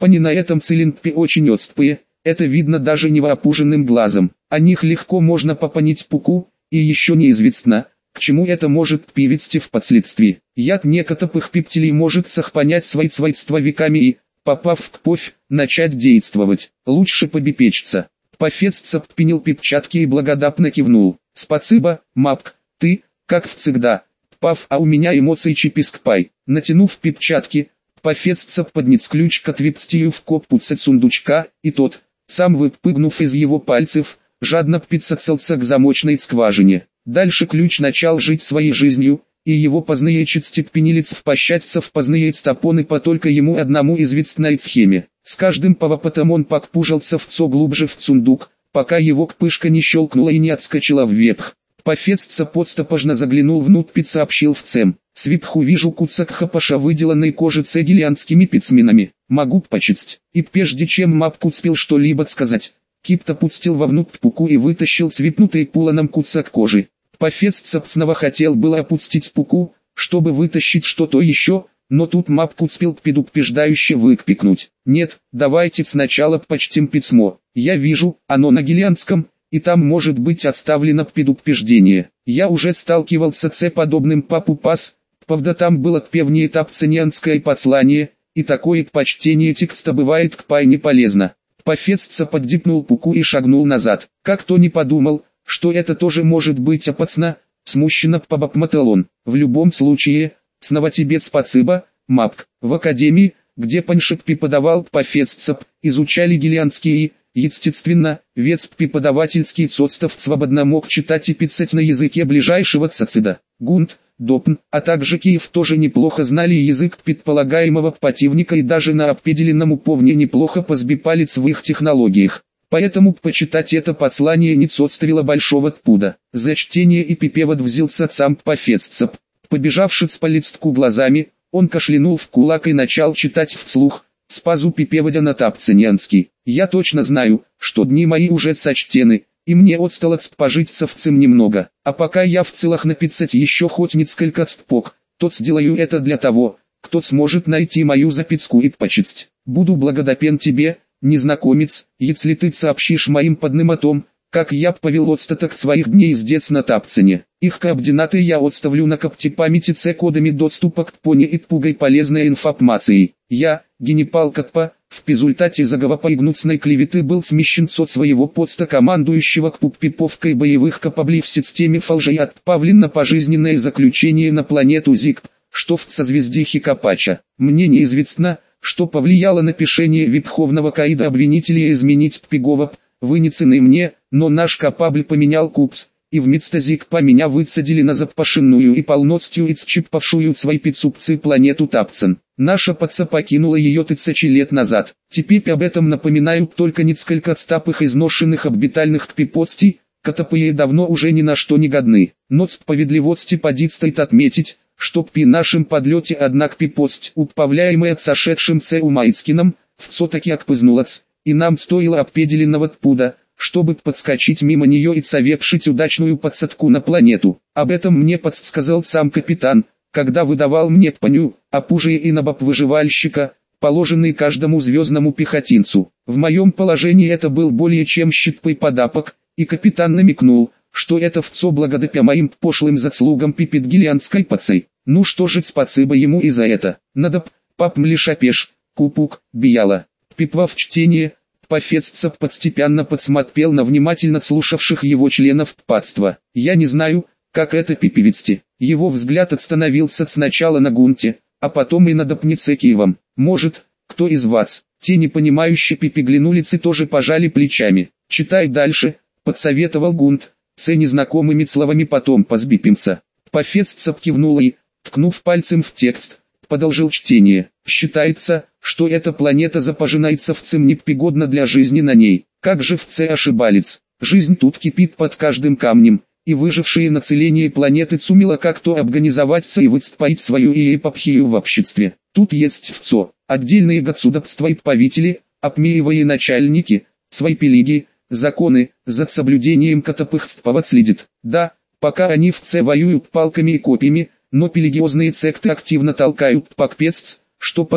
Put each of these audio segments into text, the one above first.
Пани на этом цилиндре очень отстпые, это видно даже невооруженным глазом. О них легко можно попонять пуку, и еще неизвестно, к чему это может привести впоследствии. Яд некоторых пептилей может сохранять свои свойства веками и, попав в кровь, начать действовать. Лучше побепечься. Пафец пенил перчатки и благодатно кивнул. Спасибо, Мапк, ты, как всегда, пав, а у меня эмоции чипискпай. Натянув перчатки, Пафец поднес ключ к отверстию в корпусе сундучка, и тот, сам выпрыгнув из его пальцев, жадно прицелился к замочной скважине. Дальше ключ начал жить своей жизнью, и его позднее степенилец впощаться в позднее стопоны по только ему одному известной схеме. С каждым поворотом он покпужился все глубже в сундук, пока его кпышка не щелкнула и не отскочила вверх. Пафец подстопожно заглянул внутрь и сообщил в цем. Сверху вижу кусок хапаша выделанной кожи цегелианскими письменами. Могу почесть. И прежде чем Мапк успел что-либо сказать, Кипт опустил вовнутрь пуку и вытащил свипнутый пуланом кусок кожи. Пафец снова хотел было опустить пуку, чтобы вытащить что-то еще, но тут Мапк успел предупреждающе выкрикнуть. Нет, давайте сначала почтим письмо. Я вижу, оно на гелианском, и там может быть отставлено предупреждение. Я уже сталкивался с подобным папу пас, правда там было певнее тапценианское послание, и такое почтение текста бывает крайне полезно. Пафец поддипнул пуку и шагнул назад. Как-то не подумал, что это тоже может быть опасно, смущенно побопмотал он. В любом случае, снова тебе спасибо, Мапк. В академии, где Паншик преподавал Пафец изучали гелианские и, естественно, весь преподавательский состав свободно мог читать и писать на языке ближайшего цацида. Гунт, Допн, а также Киев тоже неплохо знали язык предполагаемого противника и даже на определенном уровне неплохо позбипалец в их технологиях. Поэтому почитать это послание не составило большого труда. За чтение и припевод взялся сам Пафец. Побежавший по листку глазами, он кашлянул в кулак и начал читать вслух, с пазу припеводя на тапценианский. Я точно знаю, что дни мои уже сочтены, и мне осталось пожить совцем немного. А пока я в целах написать еще хоть несколько стпок, то сделаю это для того, кто сможет найти мою записку и почесть. Буду благодарен тебе, незнакомец, если ты сообщишь моим подным о том, как я повел остаток своих дней здесь на Тапцене. Их координаты я отставлю на капте памяти с кодами доступа к пони и пугой полезной информацией. Я, генерал Каппа, в результате заговора гнусной клеветы был смещен со своего поста командующего к пуппиповкой боевых кораблей в системе фалжа и отправлен на пожизненное заключение на планету Зикт, что в созвездии Хикапача. Мне неизвестно, что повлияло на пишение Верховного Каида обвинителя изменить приговор, вынесенный мне, но наш корабль поменял курс, и вместо Зикпа меня высадили на запашенную и полностью исчерпавшую свои пиццупцы планету Тапцен. Наша паца покинула ее тысячи лет назад. Теперь об этом напоминают только несколько стапых изношенных орбитальных крепостей, которые давно уже ни на что не годны. Но справедливости стоит отметить, что при нашем подлете одна крепость, управляемая сошедшим Умайцкиным, все-таки окпызнулась, и нам стоило определенного труда, чтобы подскочить мимо нее и совершить удачную подсадку на планету. Об этом мне подсказал сам капитан, когда выдавал мне паню, опужие и набоб выживальщика, положенный каждому звездному пехотинцу. В моем положении это был более чем щиткой подапок, и капитан намекнул, что это все благодаря моим пошлым заслугам перед гелианской пацей. Ну что же, спасибо ему и за это. Надо пап млишапеш, купук, бияла. Припав чтение, Пафец постепенно подсмотрел на внимательно слушавших его членов патства. Я не знаю, как это перевести. Его взгляд остановился сначала на Гунте, а потом и на Допницекиевом. Может, кто из вас? Те непонимающие переглянулись и тоже пожали плечами. Читай дальше, подсоветовал Гунт. С незнакомыми словами потом позбипимся. Пафец кивнул и, ткнув пальцем в текст, продолжил чтение. Считается, что эта планета запожинается вцем непригодна для жизни на ней. Как же вце ошибалец? Жизнь тут кипит под каждым камнем, и выжившие население планеты сумело как-то организоваться и выстроить свою иерархию в обществе. Тут есть вцо, отдельные государства и правители, обмеевые начальники, свои пелиги, законы, за соблюдением которых следит. Да, пока они вце воюют палками и копьями, но пелигиозные секты активно толкают пакпецц, что по ту,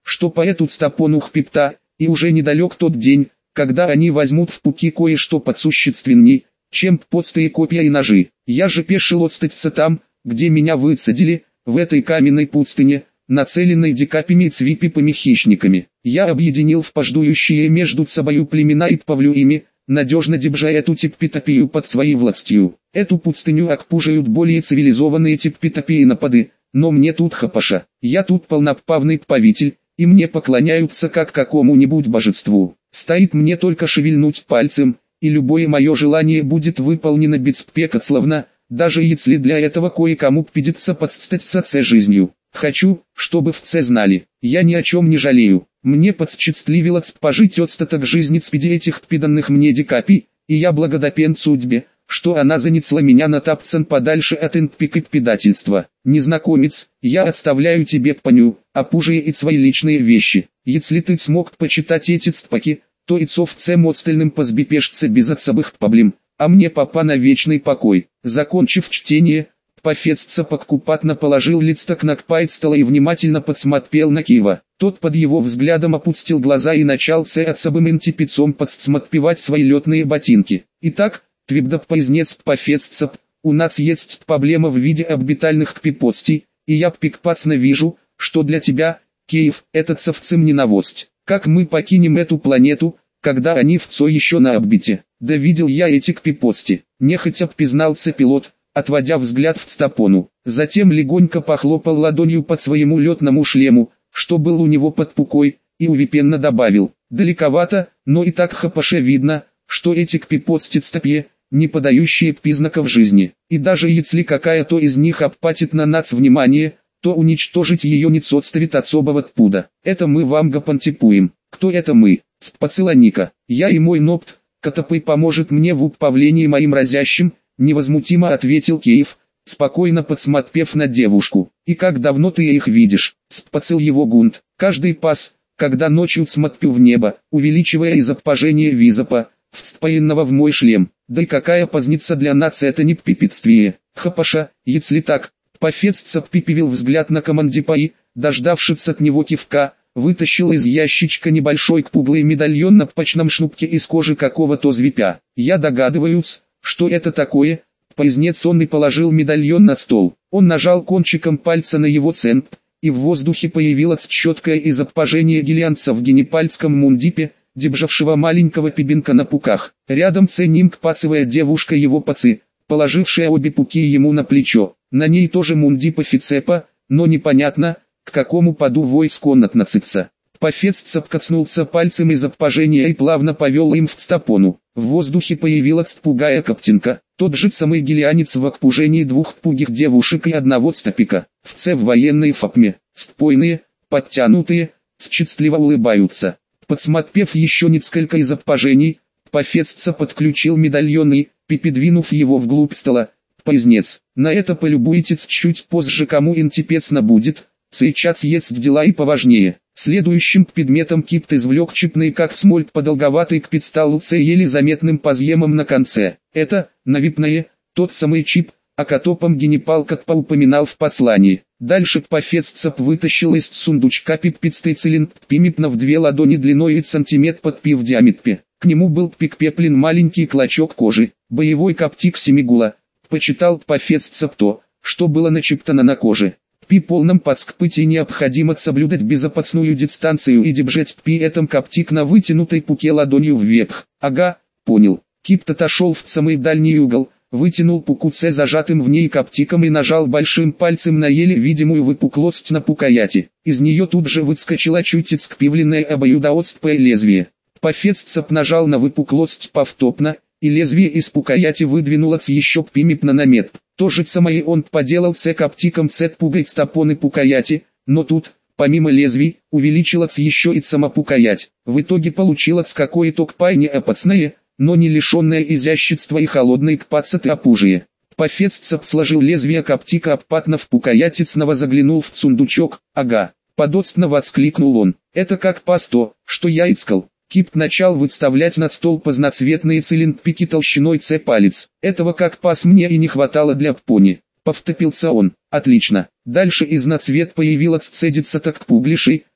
что по эту стопону хпипта, и уже недалек тот день, когда они возьмут в пуки кое-что подсущественней, чем подстые копья и ножи. Я же пешил отстаться там, где меня высадили, в этой каменной пустыне, нацеленной дикапями и цвипипами-хищниками. Я объединил впождующие между собою племена и павлю ими, надежно держа эту типпитопию под своей властью. Эту пустыню окпужают более цивилизованные типпитопии напады, но мне тут хапаша. Я тут полноправный правитель, и мне поклоняются как какому-нибудь божеству. Стоит мне только шевельнуть пальцем, и любое мое желание будет выполнено беспрекословно, даже если для этого кое-кому придется подстаться жизнью. Хочу, чтобы все знали, я ни о чем не жалею. Мне подсчастливилось пожить остаток жизни среди этих пиданных мне дикапий, и я благодарен судьбе, что она занесла меня на тапцан подальше от инпик и предательства. Незнакомец, я отставляю тебе паню, опужие и свои личные вещи. Если ты смог почитать эти стпаки, то и цовцем остальным позбепешься без отцовых проблем, а мне папа на вечный покой. Закончив чтение, Пафеццапок купатно положил листок на кпайт стола и внимательно подсмотрел на Киева. Тот под его взглядом опустил глаза и начал особым интипицом подсмотпевать свои летные ботинки. Итак, твибдап пояснец Пафеццап, у нас есть проблема в виде орбитальных кпипостей, и я прекрасно вижу, что для тебя, Киев, этот совсем не новость. Как мы покинем эту планету, когда они еще на орбите? Да видел я эти кпипости, нехотя признался пилот, отводя взгляд в стопону. Затем легонько похлопал ладонью под своему летному шлему, что был у него под пукой, и увипенно добавил: далековато, но и так хапаше видно, что эти кпипости стопье, не подающие признаков жизни. И даже если какая-то из них обратит на нас внимание, то уничтожить ее не составит особого труда. Это мы вам гапантипуем. Кто это мы? Спацилоника. Я и мой нопт, который поможет мне в управлении моим разящим, невозмутимо ответил Киев, спокойно подсмотрев на девушку. И как давно ты их видишь? Спацил его гунт. Каждый пас, когда ночью смотрю в небо, увеличивая изображение визопа, встроенного в мой шлем. Да и какая позница для нас это не препятствие. Хапаша, если так. Пафеццап припевил взгляд на командипа и, дождавшись от него кивка, вытащил из ящичка небольшой круглый медальон на пачном шнурке из кожи какого-то звепя. Я догадываюсь, что это такое. Пояснец он и положил медальон на стол. Он нажал кончиком пальца на его центр, и в воздухе появилось четкое изображение гелианца в генепальском мундипе, державшего маленького пибинка на пуках. Рядом с ним кпацевая девушка его пацы, положившая обе пуки ему на плечо. На ней тоже мундип офицепа, но непонятно, к какому поду войск он относится. Пафеццап коснулся пальцем изображения и плавно повел им в стопону. В воздухе появилась пугая коптинка, тот же самый гелианец в окружении двух пугих девушек и одного стопика. В военной форме, спойные, подтянутые, счастливо улыбаются. Подсмотрев еще несколько изображений, Пафеццап подключил медальон и, приподвинув его вглубь стола, пояснец: на это полюбуйтесь чуть позже, кому интересно будет, сейчас есть дела и поважнее. Следующим предметом Кипт извлек чипный как смольт подолговатый к педсталу с еле заметным позъемом на конце. Это, навипное, тот самый чип, о котором генепал как поупоминал в послании. Дальше Пафеццап вытащил из сундучка пиппистый цилиндр пимипна в 2 ладони длиной и сантиметр под пи в диаметре. К нему был прикреплен маленький клочок кожи, боевой коптик семигула. Почитал Пафеццап то, что было начертано на коже. При полном подскпытии необходимо соблюдать безопасную дистанцию и держать при этом коптик на вытянутой пуке ладонью вверх. Ага, понял. Кипт отошел в самый дальний угол, вытянул пуку С зажатым в ней коптиком и нажал большим пальцем на еле видимую выпуклость на пукаяти. Из нее тут же выскочило чуть скривленное обоюдоострое лезвие. Пафеццап нажал на выпуклость повторно, и лезвие из пукаяти выдвинулось еще примипно на метр. То же самое он поделал с коптиком с пугой стопоны пукаяти, но тут, помимо лезвий, увеличилась еще и сама пукаять. В итоге получилось какое-то кпайне опасное, но не лишенное изящества и холодной кпацаты опужие. Пафеццап сложил лезвие коптика обпатно в пукаяти, снова заглянул в сундучок. Ага, подостно воскликнул он. Это как пас то, что я искал. Кипт начал выставлять на стол разноцветные цилиндрики толщиной С палец. Этого как пас мне и не хватало для пони. Повтопился он. Отлично. Дальше из нацвет появилась цедица так публишей,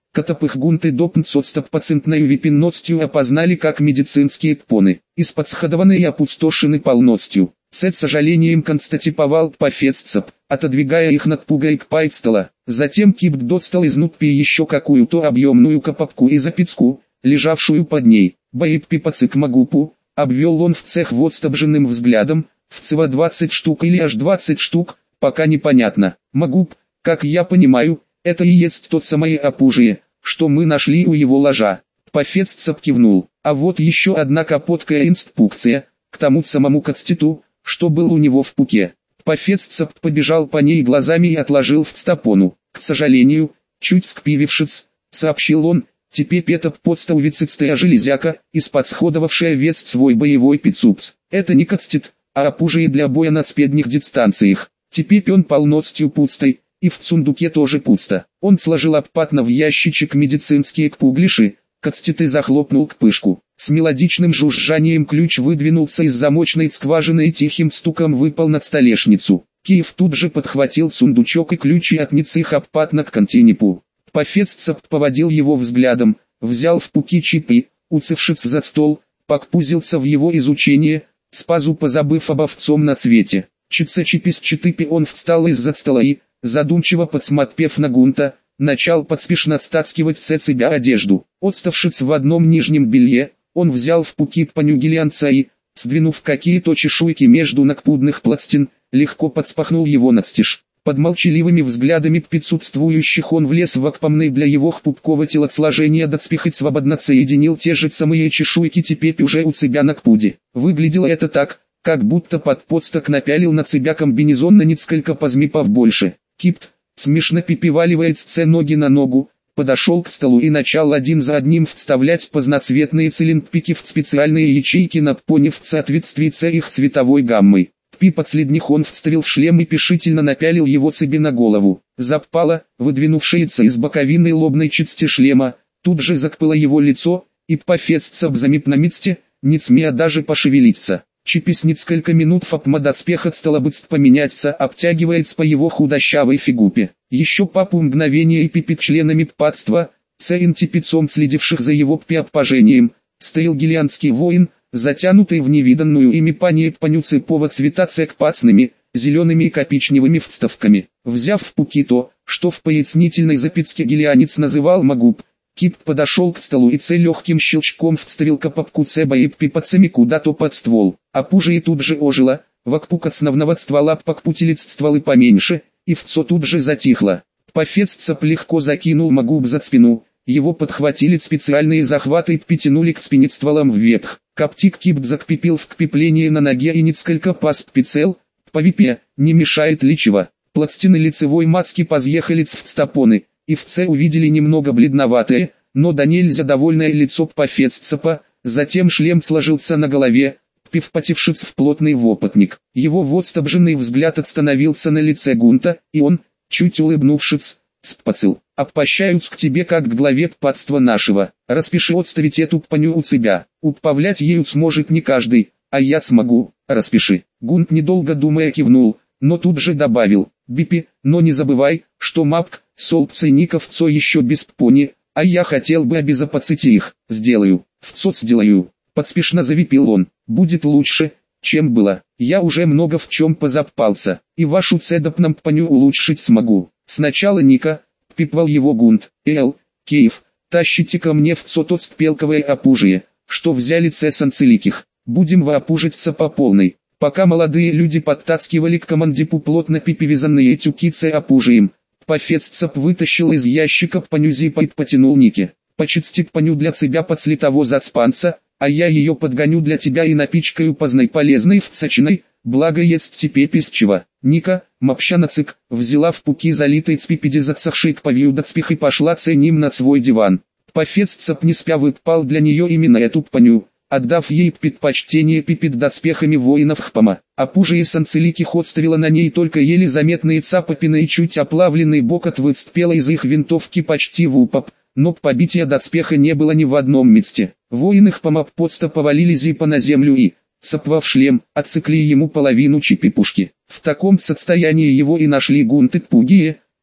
Катапых гунты допнут со 100% випинностью опознали как медицинские кпоны, исподсходованы и опустошены полностью. С сожалением констатиповал Пафеццеп, отодвигая их над пугой к пайцтала. Затем Кипт достал из нутпи еще какую-то объемную копопку и запицку, лежавшую под ней. Баиппи пацик магупу, обвел он в цех водстобженным взглядом, в цева 20 штук или аж 20 штук, пока непонятно. Магуп, как я понимаю, это и есть тот самое опужие, что мы нашли у его ложа. Пафеццеп кивнул. А вот еще одна капоткая инструкция, к тому самому кацтиту, что был у него в пуке. Пафеццеп побежал по ней глазами и отложил в стапону. К сожалению, чуть скпивившись, сообщил он, теперь это подставицистая железяка, исподсходовавшая вес свой боевой пиццупс. Это не кацтит, а опужие для боя на спедних дистанциях. Теперь он полностью пустой, и в сундуке тоже пусто. Он сложил обпатно в ящичек медицинские кпуглиши, кацтиты захлопнул кпышку. С мелодичным жужжанием ключ выдвинулся из замочной скважины и тихим стуком выпал на столешницу. Киев тут же подхватил сундучок и ключи и отнес их обпатно к континипу. Пафеццеп поводил его взглядом, взял в пуки чип и, уцевшись за стол, покпузился в его изучение, спазу позабыв об овцом на цвете. Чипис-читыпи он встал из-за стола и, задумчиво подсмотпев на гунта, начал подспешно стаскивать с себя одежду. Отставшись в одном нижнем белье, он взял в пуки панюгелянца и, сдвинув какие-то чешуйки между накпудных пластин, легко подспахнул его надстиж. Под молчаливыми взглядами присутствующих он влез в окпомный для его хпупкого телосложения доспех и свободно соединил те же самые чешуйки теперь уже у себя на кпуде. Выглядело это так, как будто под подстак напялил на себя комбинезон на несколько позмипов больше. Кипт, смешно пипиваливая ноги на ногу, подошел к столу и начал один за одним вставлять разноцветные цилиндпики в специальные ячейки на пони в соответствии с их цветовой гаммой. Последних он вставил в шлем и пешительно напялил его себе на голову. Запала, выдвинувшаяся из боковины лобной части шлема, тут же закпыло его лицо, и Пафеццеп замип на месте, не смея даже пошевелиться. Чипис несколько минут фапмадоспеха стало быстро поменяться, обтягивается по его худощавой фигупе. Еще папу мгновение и пипит членами ппадства, центипицом следивших за его пиаппажением, стоял гелианский воин, затянутый в невиданную ими панию цепого цвета цекпацными, зелеными и коричневыми вставками. Взяв в пуки то, что в пояснительной записке гелианец называл магуб, Кипт подошел к столу и легким щелчком вставил капопку цеба и пипацами куда-то под ствол. Опужие тут же ожило, вокпук основного ствола покпутилец стволы поменьше, и вцо тут же затихло. Пафеццеп легко закинул магуб за спину, его подхватили специальные захваты и потянули к спине стволом вверх. Коптик Кипт закпипил в кпипление на ноге и несколько пас пицел, по випе, не мешает личево. Пластины лицевой маски позъехали в стапоны, и в С увидели немного бледноватое, но да нельзя довольное лицо Пафеццепа, затем шлем сложился на голове, впивпотевшись в плотный вопотник. Его водстобженный взгляд остановился на лице гунта, и он, чуть улыбнувшись, спацил. «Обпощаюсь к тебе как к главе ппадства нашего. Распиши отставить эту паню у себя. Управлять ею сможет не каждый, а я смогу. Распиши». Гунт недолго думая кивнул, но тут же добавил: «Бипи, но не забывай, что мапк, солбцейников цо еще без пони, а я хотел бы обезопасить их. Сделаю, вцо сделаю». Подспешно завипил он: «Будет лучше, чем было. Я уже много в чем позапался, и вашу цедопном паню улучшить смогу. Сначала Ника», — пипвал его Гунт, «Кейв, тащите ко мне в цотот пелковое опужие, что взяли цесанцеликих. Будем воопужиться по полной». Пока молодые люди подтаскивали к командипу плотно пипивизанные тюки опужием, Пафеццеп вытащил из ящика паню зипа и потянул Нике. «Почисти паню для себя под слитого зацпанца, а я ее подгоню для тебя и напичкаю поздной полезной вцачиной, благо есть теперь песчево». Ника, мопщанацик, взяла в пуки залитой цпипеди зацахшей к повью доспех и пошла ценим на свой диван. Пафеццеп не спя выпал для нее именно эту паню, отдав ей предпочтение пипет доспехами воинов Хпама. Опужие санцеликих отставила на ней только еле заметные цапопины и чуть оплавленный бок от выцпела из их винтовки почти в упоп, но побития доспеха не было ни в одном месте. Воины Хпама подста повалили зипа на землю и, сопвав шлем, отсекли ему половину чипи пушки. В таком состоянии его и нашли гунты Тпугие,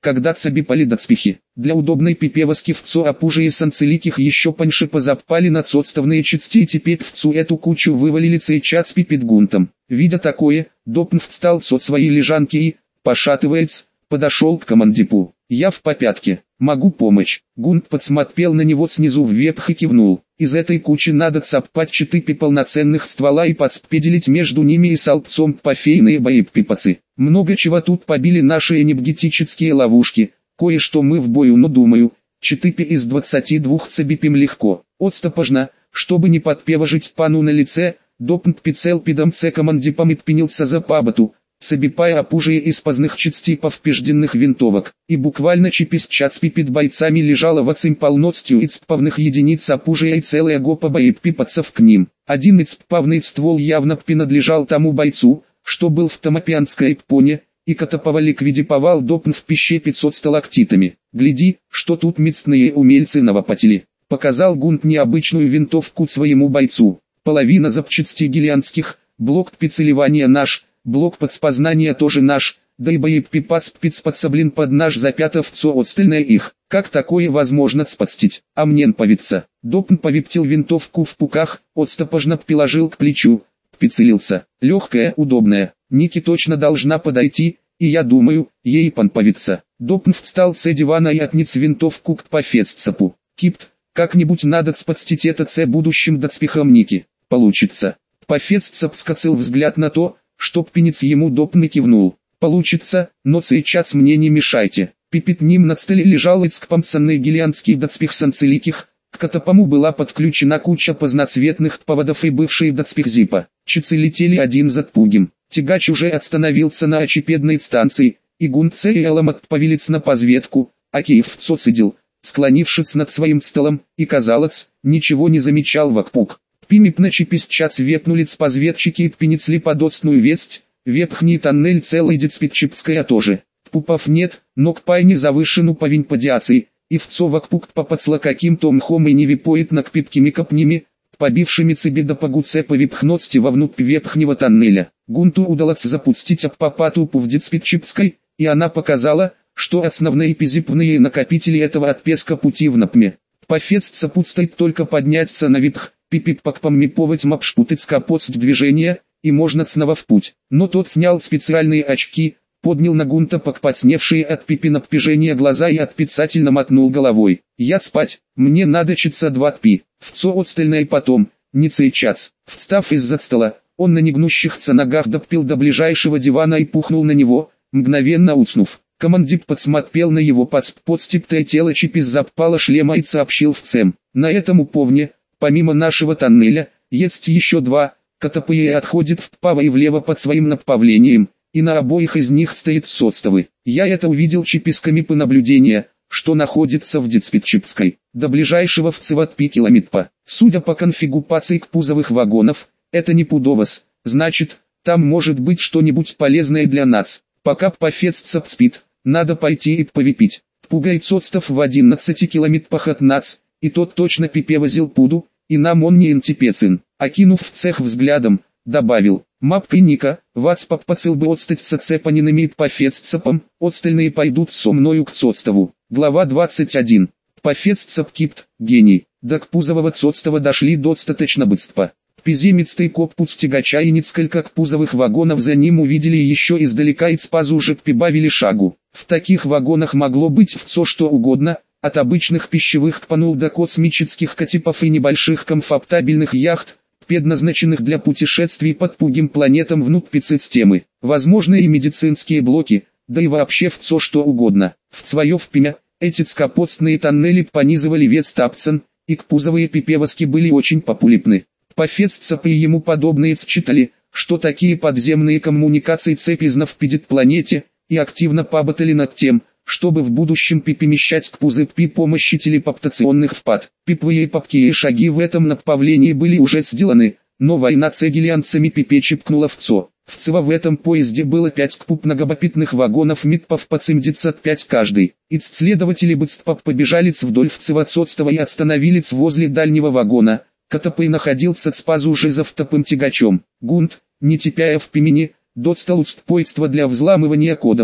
когда цебипали доспехи. Для удобной пипевоски вцо опужие санцеликих еще паньше позапали на цоцтовные части и теперь вцу эту кучу вывалили цейчат с пипетгунтом. Видя такое, Допнов встал от своей лежанки и, пошатываясь, подошел к командипу. «Я в попятке, могу помочь». Гунт подсмотрел на него снизу вверх и кивнул. «Из этой кучи надо цапать 4 полноценных ствола и подспеделить между ними и салпцом пофейные боеприпасы. Много чего тут побили наши энергетические ловушки, кое-что мы в бою, но думаю, 4 из 22 цебипим легко. Отстопожно, чтобы не подпевожить пану на лице». Допнт пицел пидом командипом и ппенился за пабату, цебипая опужие из поздних частей повпежденных винтовок, и буквально чиписчат с пипит бойцами лежала в оцим полностью ицпавных единиц опужия и целая гопа боеприпасов к ним. Один ицпавный ствол явно принадлежал тому бойцу, что был в Томопианской ппоне, и катаповал ликвидиповал Допн в пище 500 сталактитами. «Гляди, что тут мецные умельцы навопатили», — показал Гунт необычную винтовку своему бойцу. «Половина запчастей гелианских, блок прицеливания наш, блок подспознания тоже наш, да и боеприпас спецподсоблен под наш запятовцо отстальное их. Как такое возможно сподстить? А мне нповиться». Допн повиптил винтовку в пуках, отстопожно приложил к плечу, прицелился. «Легкая, удобная, Ники точно должна подойти, и я думаю, ей понповиться». Допн встал с дивана и отнес винтовку к пофесцапу. «Кипт, как-нибудь надо сподстить это будущим доспехом Ники. Получится». Пофесцап скосил взгляд на то, что пенец ему Допн и кивнул. «Получится, но сейчас мне не мешайте». Пипит ним на столе лежал ицкпомцанный гелианский доспех санцеликих, к катапому была подключена куча поздноцветных поводов и бывший доспех зипа. Чицы летели один за другим. Тягач уже остановился на очепедной станции, и Гунце и Эламат повелись на позведку, а Киев цедил, склонившись над своим столом, и, казалось, ничего не замечал вокруг. Пимипна чиписчац вепнулиц позведчики и пенесли подоцную весть, вепхни тоннель целый децпитчипская тоже. Пупов нет, но к пайне завышену повинь подиаций, и вцо вокруг попацла каким-то мхом и не випоет над пипкими копнями, побившими цеби до погуце повипхноцти вовнутрь вепхнего тоннеля. Гунту удалось запустить аппапатупу в децпитчипской, и она показала, что основные пизипные накопители этого отпеска пути в напме. Пофесца пустает только подняться на випх, пипиппакпаммиповать мапшпутыц капоц движения, и можно снова в путь. Но тот снял специальные очки, поднял на Гунта покпотсневшие от пипиноппижения глаза и отпицательно мотнул головой. «Я спать, мне надо часа 2-3, вцо отстальное потом, не сейчас». Встав из-за стола, он на негнущихся ногах допил до ближайшего дивана и пухнул на него, мгновенно уснув. Командип подсмотрел на его подстиптое тело чипис запала шлема и сообщил вцем: «На этом уповне, помимо нашего тоннеля, есть еще 2, катапые отходит вправо и влево под своим направлением, и на обоих из них стоит соцтовы. Я это увидел чиписками по наблюдения, что находится в Децпитчипской, до ближайшего в Цеватпи километра. Судя по конфигурации кузовых вагонов, это не пудовос, значит, там может быть что-нибудь полезное для нас. Пока пофесцап спит, надо пойти и повипить. Пугай соцтов в 11 километрах от нас, и тот точно пипевозил пуду, и нам он не антипецин». Окинув в цех взглядом, добавил: «Мапкой Ника, вас попацил бы отстать с цепанинами и пофесцапом, остальные пойдут со мною к цоцтову». Глава 21. Пофесцап кипт, гений. До кпузового цоцтова дошли достаточно быстро. Пиземецкий коппут тягача и несколько кпузовых вагонов за ним увидели еще издалека и спазу уже прибавили шагу. В таких вагонах могло быть все что угодно, от обычных пищевых кпанул до космических катипов и небольших комфортабельных яхт, предназначенных для путешествий под пугим планетам внутрь системы. Возможно и медицинские блоки, да и вообще все что угодно. В свое время, эти скопостные тоннели понизывали вес тапцен, и кпузовые пипевоски были очень популярны. Пофесцап и ему подобные считали, что такие подземные коммуникации цепизна в планете, и активно поработали над тем, чтобы в будущем перемещать к пузы при помощи телепортационных впад. Пиповые попкие шаги в этом направлении были уже сделаны, но война с гелианцами пипе чипкнула вцо. Вцева в этом поезде было 5 многобопитных вагонов митпов по 75 каждый. Исследователи быстро побежали вдоль вцева-цоцтова и остановились возле дальнего вагона. Катапей находился с пазу уже за втопым тягачом. Гунт, не тепяя в пимени, достал устройство для взламывания кодов,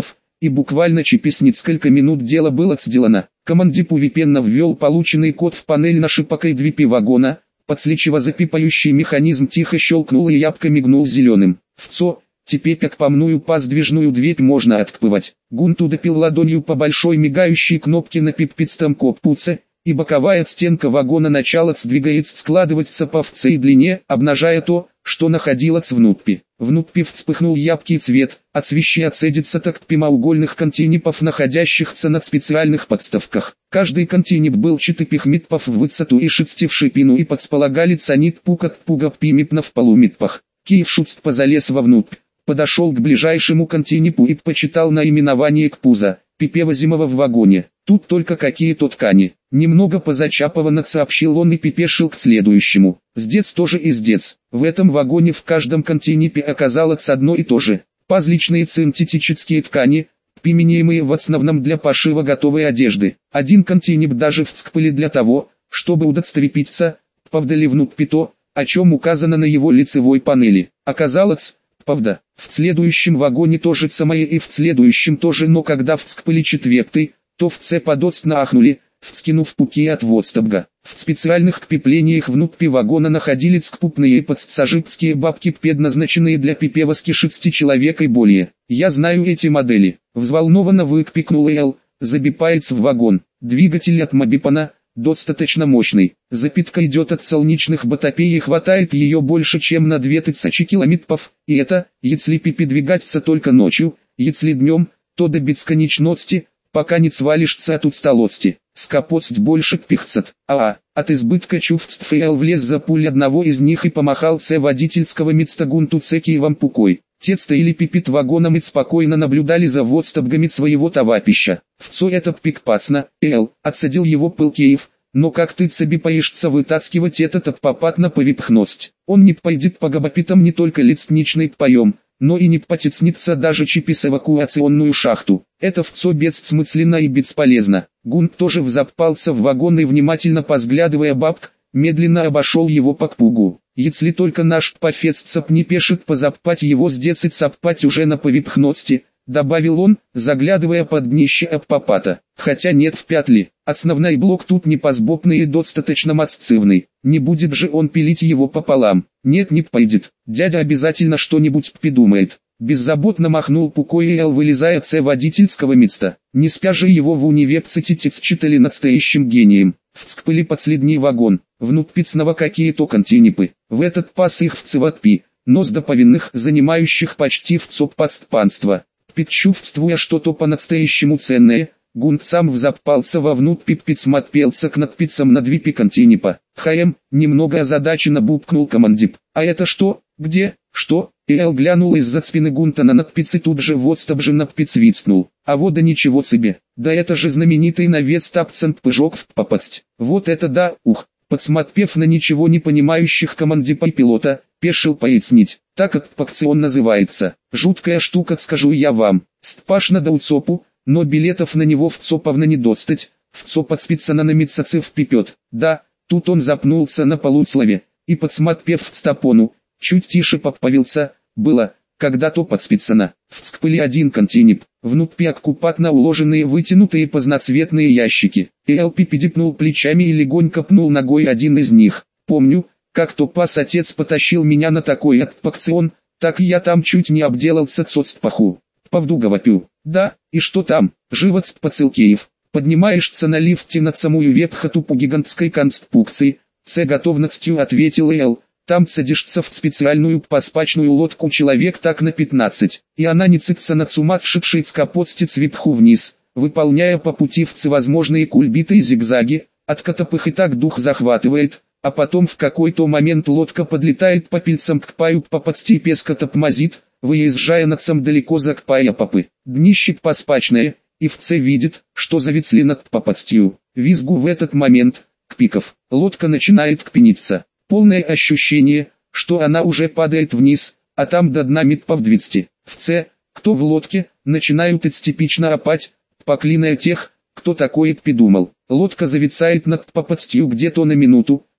и буквально через несколько минут дело было сделано. Командир увепенно ввел полученный код в панель на шипокой двери вагона, подслечиво запипающий механизм тихо щелкнул и ябко мигнул зеленым. «Вцо, теперь как по мною подвижную дверь можно открывать». Гунт удопил ладонью по большой мигающей кнопке на пиппистом коппуце, и боковая стенка вагона начала сдвигается складываться по всей длине, обнажая то, что находилось внутри. Внутри вспыхнул яркий цвет, освещая цедится так прямоугольных контейнеров, находящихся на специальных подставках. Каждый контейнер был 4 метров в высоту и 6 в ширину, и подсполагали цанит пук от пуга примипно в полуметрах. Киевшуц позалез вовнутрь, подошел к ближайшему контейнеру и почитал наименование кпуза, пипевозимого в вагоне. Тут только какие-то ткани. Немного позачапованно сообщил он и пипешил к следующему. Сдец тоже и сдец. В этом вагоне в каждом контейнере оказалось одно и то же. Пазличные синтетические ткани, применяемые в основном для пошива готовой одежды. Один контейнер даже вскрыли для того, чтобы удостовериться, правда ли внутри то, о чем указано на его лицевой панели. Оказалось, правда, в следующем вагоне то же самое и в следующем тоже, но когда вскрыли четвертый, то в С подостно ахнули, вскинув пуки от водстабга. В специальных креплениях внутри вагона находились крупные пассажирские бабки, предназначенные для пипевоски 6 человек и более. «Я знаю эти модели», — взволнованно выкрикнул Эл, забипается в вагон. Двигатель от Мобипана достаточно мощный. Запитка идет от солнечных батарей и хватает ее больше, чем на 2000 километров, и это, если передвигаться только ночью, если днем, то до бесконечности, пока не свалишься от усталости. Скопость больше 500. От избытка чувств Эл влез за пуль одного из них и помахал водительского места Гунту Киевом пукой. Те стояли пипит вагоном и спокойно наблюдали за водстабгами своего товарища. «Вцо это пикпацно, Эл», — отсадил его Пылкеев, «но как ты собипаешься вытаскивать этот попадно повипхность? Он не пойдет по габапитам не только лестничный поем, но и не потеснится даже через эвакуационную шахту. Это вцо бессмысленно и бесполезно». Гунт тоже взапался в вагон и, внимательно позглядывая бабк, медленно обошел его по кругу. «Если только наш пофестцап не пешит позаппать его сдец и цаппать уже на повипхности», — добавил он, заглядывая под днище аппапата. «Хотя нет, в пятли. Основной блок тут не позбобный и достаточно массивный. Не будет же он пилить его пополам. Нет, не пойдет. Дядя обязательно что-нибудь придумает». Беззаботно махнул пукой Эл, вылезая с водительского места. «Не спяжи его в университете считали настоящим гением». Вскрыли последний вагон. Внутри снова какие-то контейнеры. В этот пас их в цватпи, но с доповинных, занимающих почти в подступанство. Предчувствуя что-то по-настоящему ценное, Гунт сам взапался вовнутрь, смотрелся к надписям на двери контейнера. Немного озадаченно бубкнул командир. «А это что? Где? Что?» Эл глянул из-за спины Гунта на надписи, тут же водстаб же надпись вицнул. «А вот да ничего себе! Да это же знаменитый на ветстапцент прыжок в попасть! Вот это да, ух!» Подсмотрев на ничего не понимающих командира и пилота, пешил пояснить. «Так аттракцион называется. Жуткая штука, скажу я вам. Стпашно до уцопу, но билетов на него вцоповно не достать. Вцоп подспицано на медсоцев припет». Да, тут он запнулся на полуслове, и, подсмотрев в стапону, чуть тише поправился. «Было, когда-то подспицано». Вскрыли один контейнер. Внутри аккупатно уложенные вытянутые поздноцветные ящики. Эл-Пи пидипнул плечами и легонько пнул ногой один из них. «Помню, как то пас отец потащил меня на такой аттракцион, так я там чуть не обделался цоцпаху. Правду говорю». «Да, и что там?» «Живоц Пацилкеев. Поднимаешься на лифте над самую вепхоту по гигантской конструкции». С готовностью ответил Эл. «Там садишься в специальную паспачную лодку человек так на 15, и она несется над сумасшедшей скопостит сверху вниз, выполняя по пути всевозможные кульбиты и зигзаги, от которых и так дух захватывает, а потом в какой-то момент лодка подлетает по пильцам к паю по подсти песка топмазит, выезжая над сам далеко за кпая попы. Днище паспачное, и в С видит, что зависли над попадстью. Визгу в этот момент, кпиков, лодка начинает кпениться. Полное ощущение, что она уже падает вниз, а там до дна метров 200. В С, кто в лодке, начинают типично опать, поклиная тех, кто такое придумал. Лодка зависает над попадстью где-то на минуту,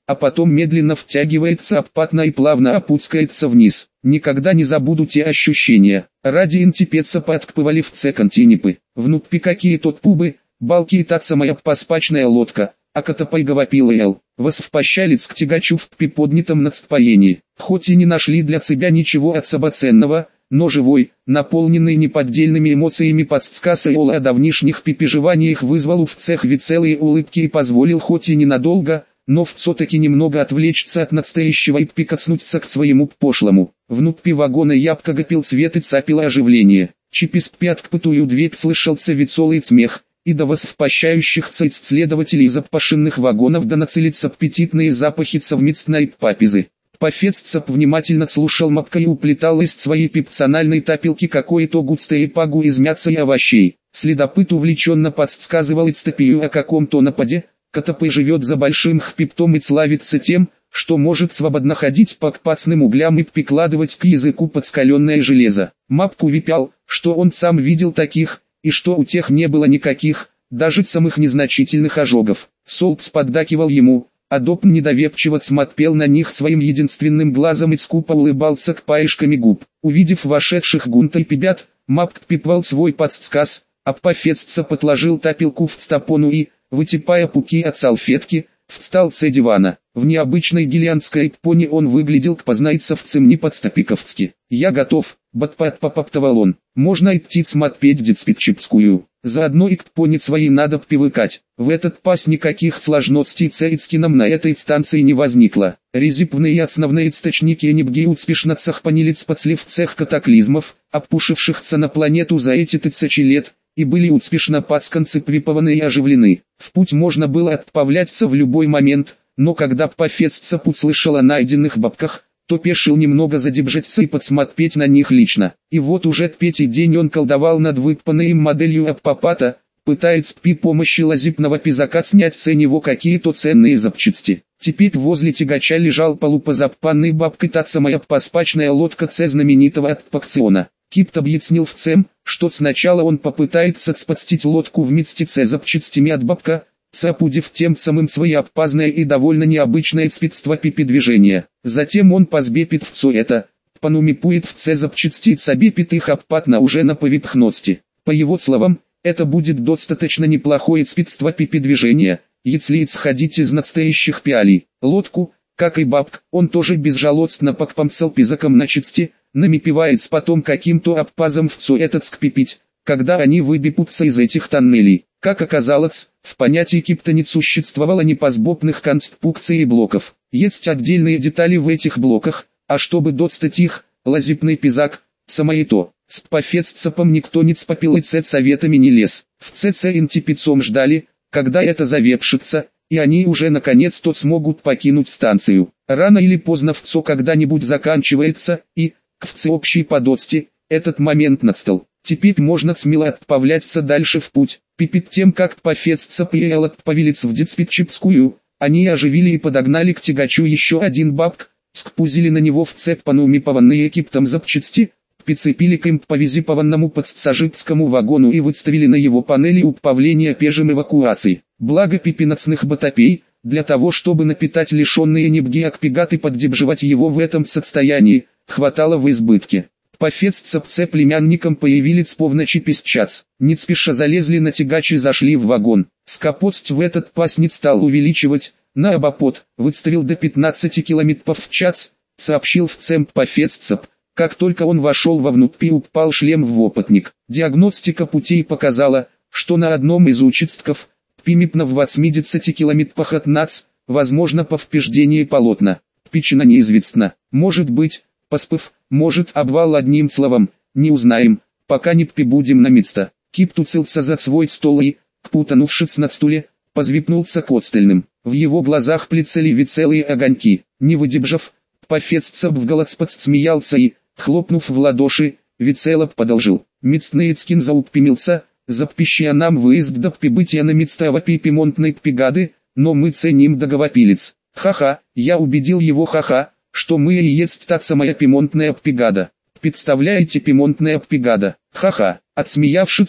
а потом медленно втягивается обратно и плавно опускается вниз. Никогда не забуду те ощущения. Ради интипеца подкпывали в континипы. Внутри какие-то пубы, балки и та самая паспачная лодка, а катапайгова пила воспощалец к тягачу в приподнятом надстроении. Хоть и не нашли для себя ничего особо ценного, но живой, наполненный неподдельными эмоциями подсказ о давнишних переживаниях вызвал в цех веселые улыбки и позволил хоть и ненадолго, но все-таки немного отвлечься от настоящего и прикоснуться к своему пошлому. Внутри вагона ябко гопил цвет и цапило оживление. Чипис пяткпытую дверь слышался веселый смех, и до восхищающихся исследователей запашенных вагонов донацелится аппетитные запахи совместной папизы. Пафеццеп внимательно слушал мапка и уплетал из своей пепциональной тапилки какое-то густое пагу из мяса и овощей. Следопыт увлеченно подсказывал Ицтопию о каком-то нападе. Катапы живет за большим хпиптом и славится тем, что может свободно ходить по кпацным углям и прикладывать к языку подскаленное железо. Мапку випял, что он сам видел таких, и что у тех не было никаких, даже самых незначительных ожогов. Солпс поддакивал ему, а Допн недоверчиво смотрел на них своим единственным глазом и скупо улыбался к паишками губ. Увидев вошедших Гунта и Пебят, Мапк пипвал свой подсказ, а Пафецца подложил тапилку в стопону и, вытипая пуки от салфетки, встал с дивана. В необычной гелианской пони он выглядел к познайцевцам не подстопиковски. «Я готов», — попоптовал он. «Можно идти смотреть детспитчипскую. Заодно и к пони своей надо привыкать. В этот пас никаких сложностей Цейцкиным на этой станции не возникло. Резервные и основные источники энергии успешно цахпанились под слив цех катаклизмов, опушившихся на планету за эти тысячи лет, и были успешно подсконцеприпованы и оживлены. В путь можно было отправляться в любой момент, но когда Пафеццеп услышал о найденных бабках, то пешил немного задержаться и подсмотреть на них лично. И вот уже третий день он колдовал над выпанной им моделью Аппапата, пытаясь при помощи лазипного пизака снять с него какие-то ценные запчасти. Теперь возле тягача лежал полупозапанный бабкой та самая паспачная лодка знаменитого аттракциона. Кипт объяснил вцем, что сначала он попытается спасти лодку вместе с запчастями от бабка, опудив тем самым своеобразное и довольно необычное средство передвижения. Затем он позбепит все это, понумипует в запчасти собепит их обратно уже на поверхности. По его словам, это будет достаточно неплохое средство передвижения, если исходить из настоящих пиалей. Лодку, как и бабк, он тоже безжалостно покпомцал пизаком на части, намипевает потом каким-то обпазом все этот скпипить, когда они выбепутся из этих тоннелей. Как оказалось, в понятии Кипта не существовало непозбопных конструкций и блоков. Есть отдельные детали в этих блоках, а чтобы достать их, лазипный пизак, самое то. С Пафеццепом никто не спопил и советами не лез. В ЦЦ интипицом ждали, когда это завершится, и они уже наконец-то смогут покинуть станцию. Рано или поздно все когда-нибудь заканчивается, и, к всеобщей подости, этот момент настал. Теперь можно смело отправляться дальше в путь. Перед тем как Пафеццеп и Эл отправились в детспитчипскую, они оживили и подогнали к тягачу еще один бабк, скпузили на него в цепь понумипованные Киптом запчасти, прицепили к импровизированному пассажирскому вагону и выставили на его панели управления пежем эвакуации. Благо пипинацных батопей, для того чтобы напитать лишенные энергии акпигат и поддерживать его в этом состоянии, хватало в избытке. Пафеццеп с племянником появились полночи песчац. Не спеша залезли на тягач и зашли в вагон. Скопость в этот пас не стал увеличивать, наоборот, выставил до 15 км в час, сообщил в ЦЕМ Пафеццеп. Как только он вошел вовнутрь, упал шлем в опытник. Диагностика путей показала, что на одном из участков, примерно в 80 километрах от нас, возможно повреждение полотна. Причина неизвестна. Может быть, поспыв, может обвал, одним словом, не узнаем, пока не прибудем на место. Кипт уцелся за свой стол и, путанувшись на стуле, позвипнулся к остальным. В его глазах пляцали веселые огоньки. Не выдержав, Пафеццеп вголос подсмеялся и, хлопнув в ладоши, весело продолжил. Мицнеецкин заупрямился, запищая нам выезд до прибытия на место пимонтной пигады, но мы ценим договорились. Ха-ха, я убедил его ха-ха, что мы и есть та самая пимонтная пигада. Представляете, пимонтная пигада? Ха-ха. Отсмеявшись,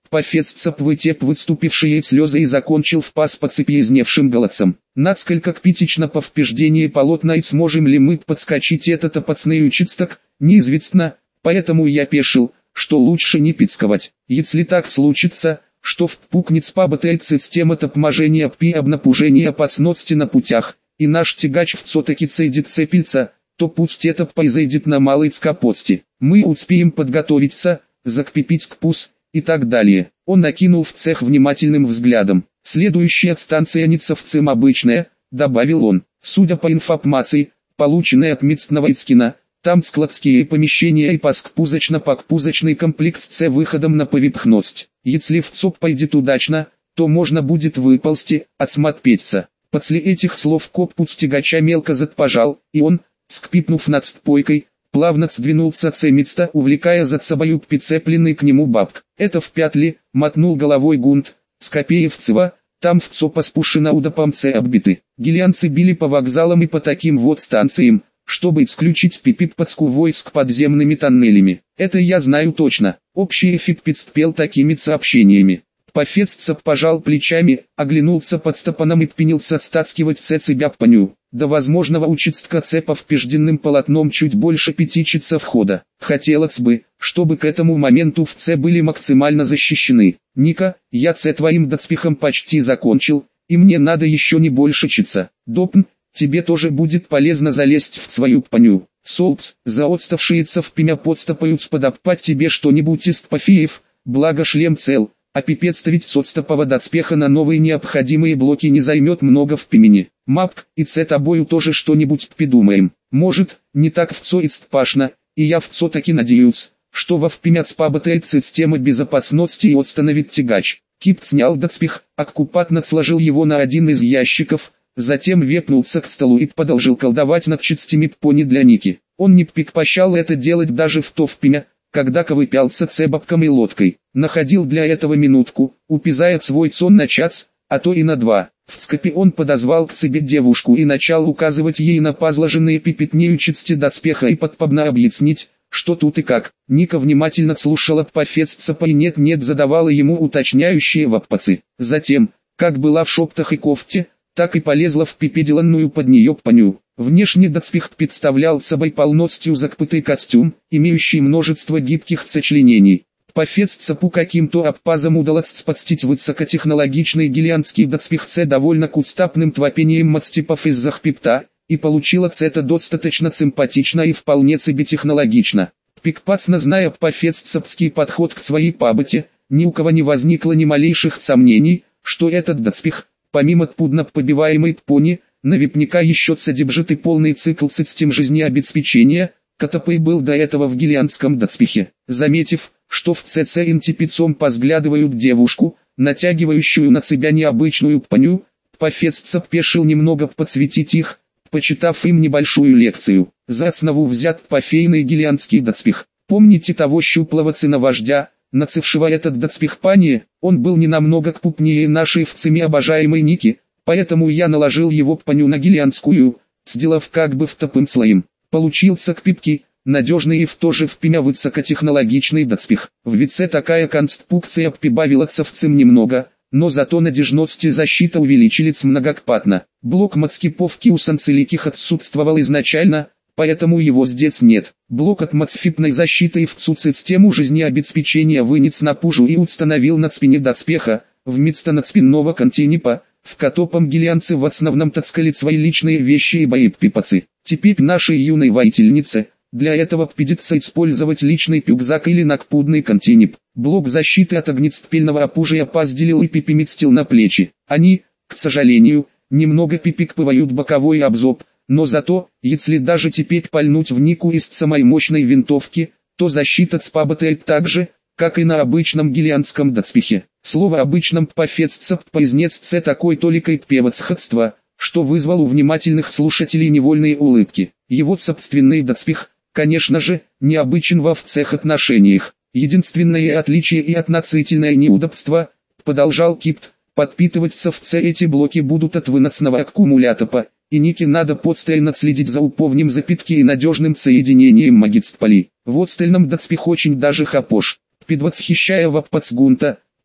Пафеццеп вытеп выступившие слезы и закончил в пас по цепи изневшим голосом. Нацколько кпитично по впеждении полотна и сможем ли мы подскочить этот пацаны участок, неизвестно, поэтому я пешил, что лучше не пицковать. Если так случится, что впукнет пабатает система-то поможения пи обнапужения пацности на путях, и наш тягач все-таки цейдит цепильца, то пусть это произойдет на малой скопости. Мы успеем подготовиться, закпипить кпус, и так далее. Он накинул в цех внимательным взглядом. Следующая станция Ницовцем обычная, добавил он. Судя по информации, полученной от местного Ицкина, там складские помещения и паскпузочно-пакпузочный комплекс с выходом на повипхность. Если в ЦОП пойдет удачно, то можно будет выползти, отсмотпеться. После этих слов коппут тягача мелко затпожал, и он, скпипнув над стпойкой, плавно сдвинулся с места, увлекая за собою прицепленный к нему бабк. Это в пятли, мотнул головой Гунт, Скопеевцева, там в ЦОПа спушена удопомцы оббиты. Гелианцы били по вокзалам и по таким вот станциям, чтобы исключить пипиппацку войск подземными тоннелями. Это я знаю точно. Общий эффект пел такими сообщениями. Пафеццеп пожал плечами, оглянулся под стопаном и пенился стаскивать себя паню. До возможного участка цепа впежденным полотном чуть больше 5 часов хода. Хотелось бы, чтобы к этому моменту в Ц были максимально защищены. Ника, я Ц твоим доспехом почти закончил, и мне надо еще не больше часа. Допн, тебе тоже будет полезно залезть в свою паню. Солпс, заотставшиеся в пемя подстопают подопать тебе что-нибудь из пафиев, благо шлем цел. А пипец-то соцтопого доспеха на новые необходимые блоки не займет много в пимени. Мапк, и с тобою тоже что-нибудь придумаем. Может, не так в ЦО пашно, и я в ЦО таки надеюсь, что во впимяц пабатает система безопасности и отстановит тягач. Кипт снял доспех, аккупатно сложил его на один из ящиков, затем вепнулся к столу и продолжил колдовать над частями пони для Ники. Он не предпочитал это делать даже в то впимя, когда ковыпялся цебабком и лодкой. Находил для этого минутку, упизая свой сон на час, а то и на 2. В скопе он подозвал к себе девушку и начал указывать ей на позложенные пипетнею части доспеха и подпобно объяснить, что тут и как. Ника внимательно слушала Пафеццепа и нет-нет задавала ему уточняющие вопросы. Затем, как была в шоптах и кофте, так и полезла в пипеделанную под нее паню. Внешне доспех представлял собой полностью закрытый костюм, имеющий множество гибких сочленений. Пафеццепу каким-то обпазом удалось спастить высокотехнологичный гелианский доспех с довольно кустапным твопением мацтипов из-за хпипта, и получилось это достаточно симпатично и вполне себе технологично. Пикпацно зная пафеццепский подход к своей пабате, ни у кого не возникло ни малейших сомнений, что этот доспех, помимо пудно побиваемой пони, на випника еще содержит и полный цикл систем жизнеобеспечения, который был до этого в гелианском доспехе. Заметив, что в ЦЦ интипицом позглядывают девушку, натягивающую на себя необычную паню, Пафеццеп пешил немного подсветить их, почитав им небольшую лекцию. За основу взят пафейный гелианский доспех. Помните того щуплого сыновождя, нацевшего этот доспех пани? Он был не намного крупнее нашей в цеме обожаемой Ники, поэтому я наложил его паню на гелианскую, сделав как бы втопым слоем. Получился кпипки, надежный и в то же впрямь высокотехнологичный доспех. В вице такая конструкция прибавилась в цем немного, но зато надежность и защита увеличились многократно. Блок мацкиповки у санцеликих отсутствовал изначально, поэтому его здесь нет. Блок от мацфипной защиты и в систему жизнеобеспечения вынес на пужу и установил на спине доспеха, вместо надспинного континипа, в котором гелианцы в основном таскали свои личные вещи и боеприпасы. Теперь нашей юной воительнице, для этого придется использовать личный рюкзак или накпудный континип. Блок защиты от огнестрельного оружия разделил и пипимистил на плечи. Они, к сожалению, немного пипикпывают боковой обзор, но зато, если даже теперь пальнуть в Нику из самой мощной винтовки, то защита спаботает так же, как и на обычном гелианском доспехе. Слово «обычном» Пафеццеп произнес с такой толикой превосходства, что вызвал у внимательных слушателей невольные улыбки. Его собственный доспех, конечно же, необычен во всех отношениях. Единственное отличие и относительное неудобство, продолжал Кипт, подпитываться в С эти блоки будут от выносного аккумулятора, и Нике надо постоянно следить за уповнем запитки и надежным соединением магистполей. В остальном доспех очень даже хапош. Предвосхищая ваппацгунта,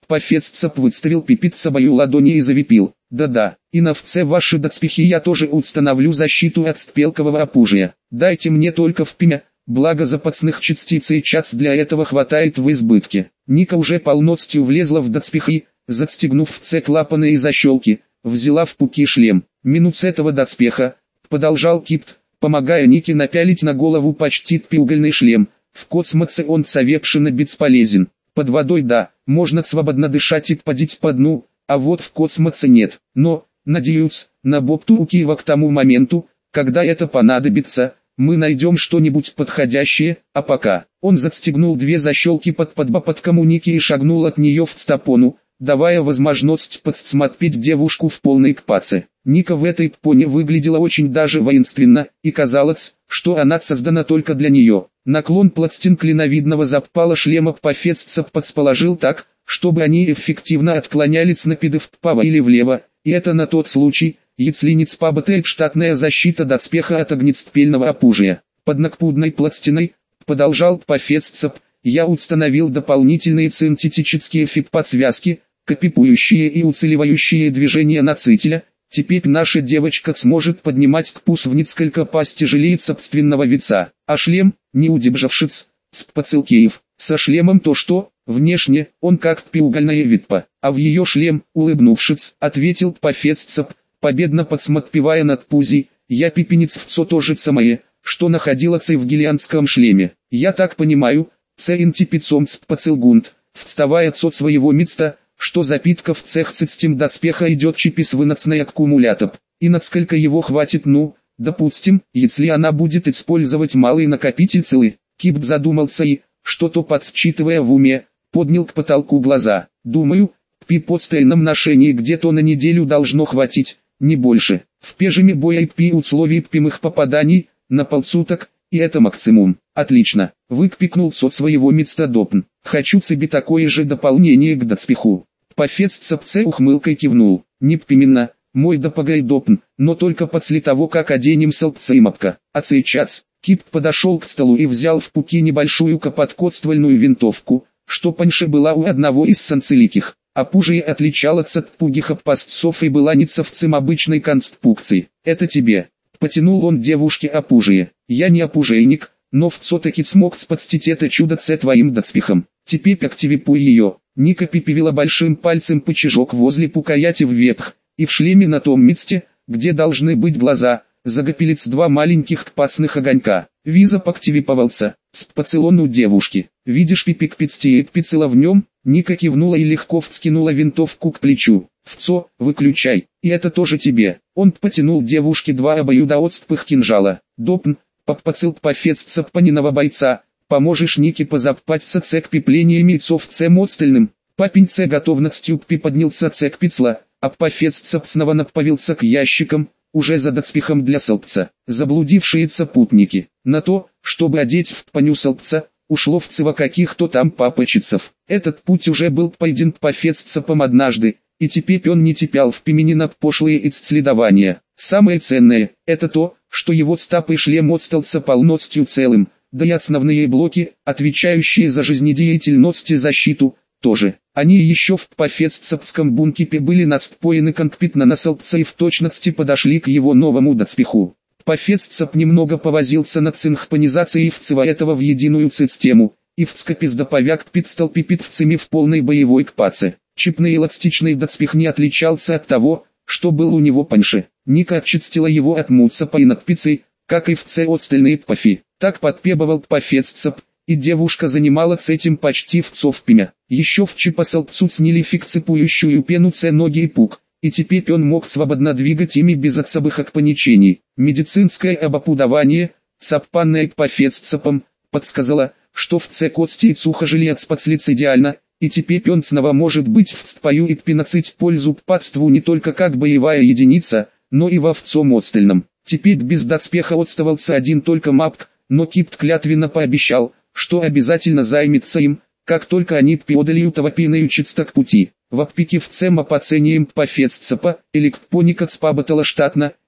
Пафеццеп выставил перед собою ладони и завипил. Да-да, и на вце ваши доспехи я тоже установлю защиту от спелкового опужия. Дайте мне только впрямь, благо запасных частиц и чац для этого хватает в избытке. Ника уже полностью влезла в доспехи, застегнув вце клапаны и защелки, взяла в пуки шлем. Минут с этого доспеха, продолжал Кипт, помогая Нике напялить на голову почти треугольный шлем. В космосе он совершенно бесполезен. Под водой да, можно свободно дышать и падить по дну, а вот в космосе нет. Но, надеюсь, на борту у Киева к тому моменту, когда это понадобится, мы найдем что-нибудь подходящее, а пока. Он застегнул две защелки под подбородком у Ники и шагнул от нее в стапону, давая возможность подсмотреть девушку в полной кпаце. Ника в этой ппоне выглядела очень даже воинственно, и казалось, что она создана только для нее. Наклон пластин клиновидного запала шлема Пафеццеп подположил так, чтобы они эффективно отклонялись на пидов вправо или влево, и это на тот случай, если не спаботает штатная защита доспеха от огнестрельного опужия. Под накпудной пластиной, продолжал Пафеццеп, я установил дополнительные синтетические фиб-подсвязки, копирующие и усиливающие движения носителя. Теперь наша девочка сможет поднимать кпус в несколько паз тяжелее собственного веса. А шлем, не удержавшись, спацилкеев, со шлемом то что, внешне, он как треугольная ветпа, а в ее шлем, улыбнувшись, ответил Пафеццеп, победно подсмотревая над пузей, я пипенец в то же самое, что находилось и в гелианском шлеме. Я так понимаю, центипицом спацилгунд, вставая со своего места, что запитка в цех цистем доспеха идет чипис выносный аккумулятор, и насколько его хватит, ну, допустим, если она будет использовать малый накопитель целый. Кипт задумался и, что-то подсчитывая в уме, поднял к потолку глаза. Думаю, при постоянном ношении где-то на неделю должно хватить, не больше. В режиме боя и при условии прямых попаданий, на полсуток, и это максимум. Отлично, выкрикнул со своего места Допн. Хочу себе такое же дополнение к доспеху. Пафеццеп ухмылкой кивнул. Непременно, мой допогай Допн, но только после того, как оденем салпцеймапка. А сейчас, Кипт подошел к столу и взял в пуки небольшую короткоствольную винтовку, что паньше была у одного из санцеликих. Опужие отличалась от пугих образцов и была не совсем обычной конструкции. Это тебе. Потянул он девушке опужие. Я не опужейник, но все-таки смог спасти это чудо твоим доспехом. Теперь активипуй ее. Ника пипивила большим пальцем пучежок возле пукаяти вверх, и в шлеме на том месте, где должны быть глаза, загопелись два маленьких кпасных огонька. Визап активиповался, с поцелону девушки. Видишь пипик пицтеет пицела в нем? Ника кивнула и легко вскинула винтовку к плечу. «Вцо, выключай, и это тоже тебе». Он потянул девушке два обоюдоотступных кинжала. «Допн, попацил Пафеццеп паниного бойца, поможешь Нике позаппаться к пиплениями яйцов цем отстальным». Папеньце готовностью приподнялся к пицла, а Пафеццеп снова направился к ящикам, уже за доспехом для салпца. Заблудившиеся путники, на то, чтобы одеть в паню салпца, ушло всего каких-то там папочицев. Этот путь уже был пройден Пафеццепом однажды, и теперь он не тепял в пимени на пошлые исследования. Самое ценное, это то, что его стопы шлем остался полностью целым, да и основные блоки, отвечающие за жизнедеятельность и защиту, тоже. Они еще в Пафеццепском бункере были настроены конкретно на салпца и в точности подошли к его новому доспеху. Пафеццеп немного повозился над синхронизацией всего этого в единую систему, и вскопис доповяк пидстолпипит в полной боевой кпаце. Чипный эластичный доспех не отличался от того, что был у него паньше. Ника очистила его от муцапа и надпицей, как и все остальные пафи. Так подпебовал Пафеццеп, и девушка занималась этим почти в совпимя. Еще в чипасалпцу сняли фикципующую пену ноги и пук, и теперь он мог свободно двигать ими без особых отпоничений. Медицинское обопудование, цапанное Пафеццепом, подсказало, что в кости и сухожилия спаслиц идеально, и теперь он снова может быть в спою и приносить пользу папству не только как боевая единица, но и во всем остальном. Теперь без доспеха оставался один только Мапк, но Кипт клятвенно пообещал, что обязательно займется им, как только они преодолеют авапийную чисто к пути. В оппике в цем опоцением Пафеццепа, электроника спаботала штатно,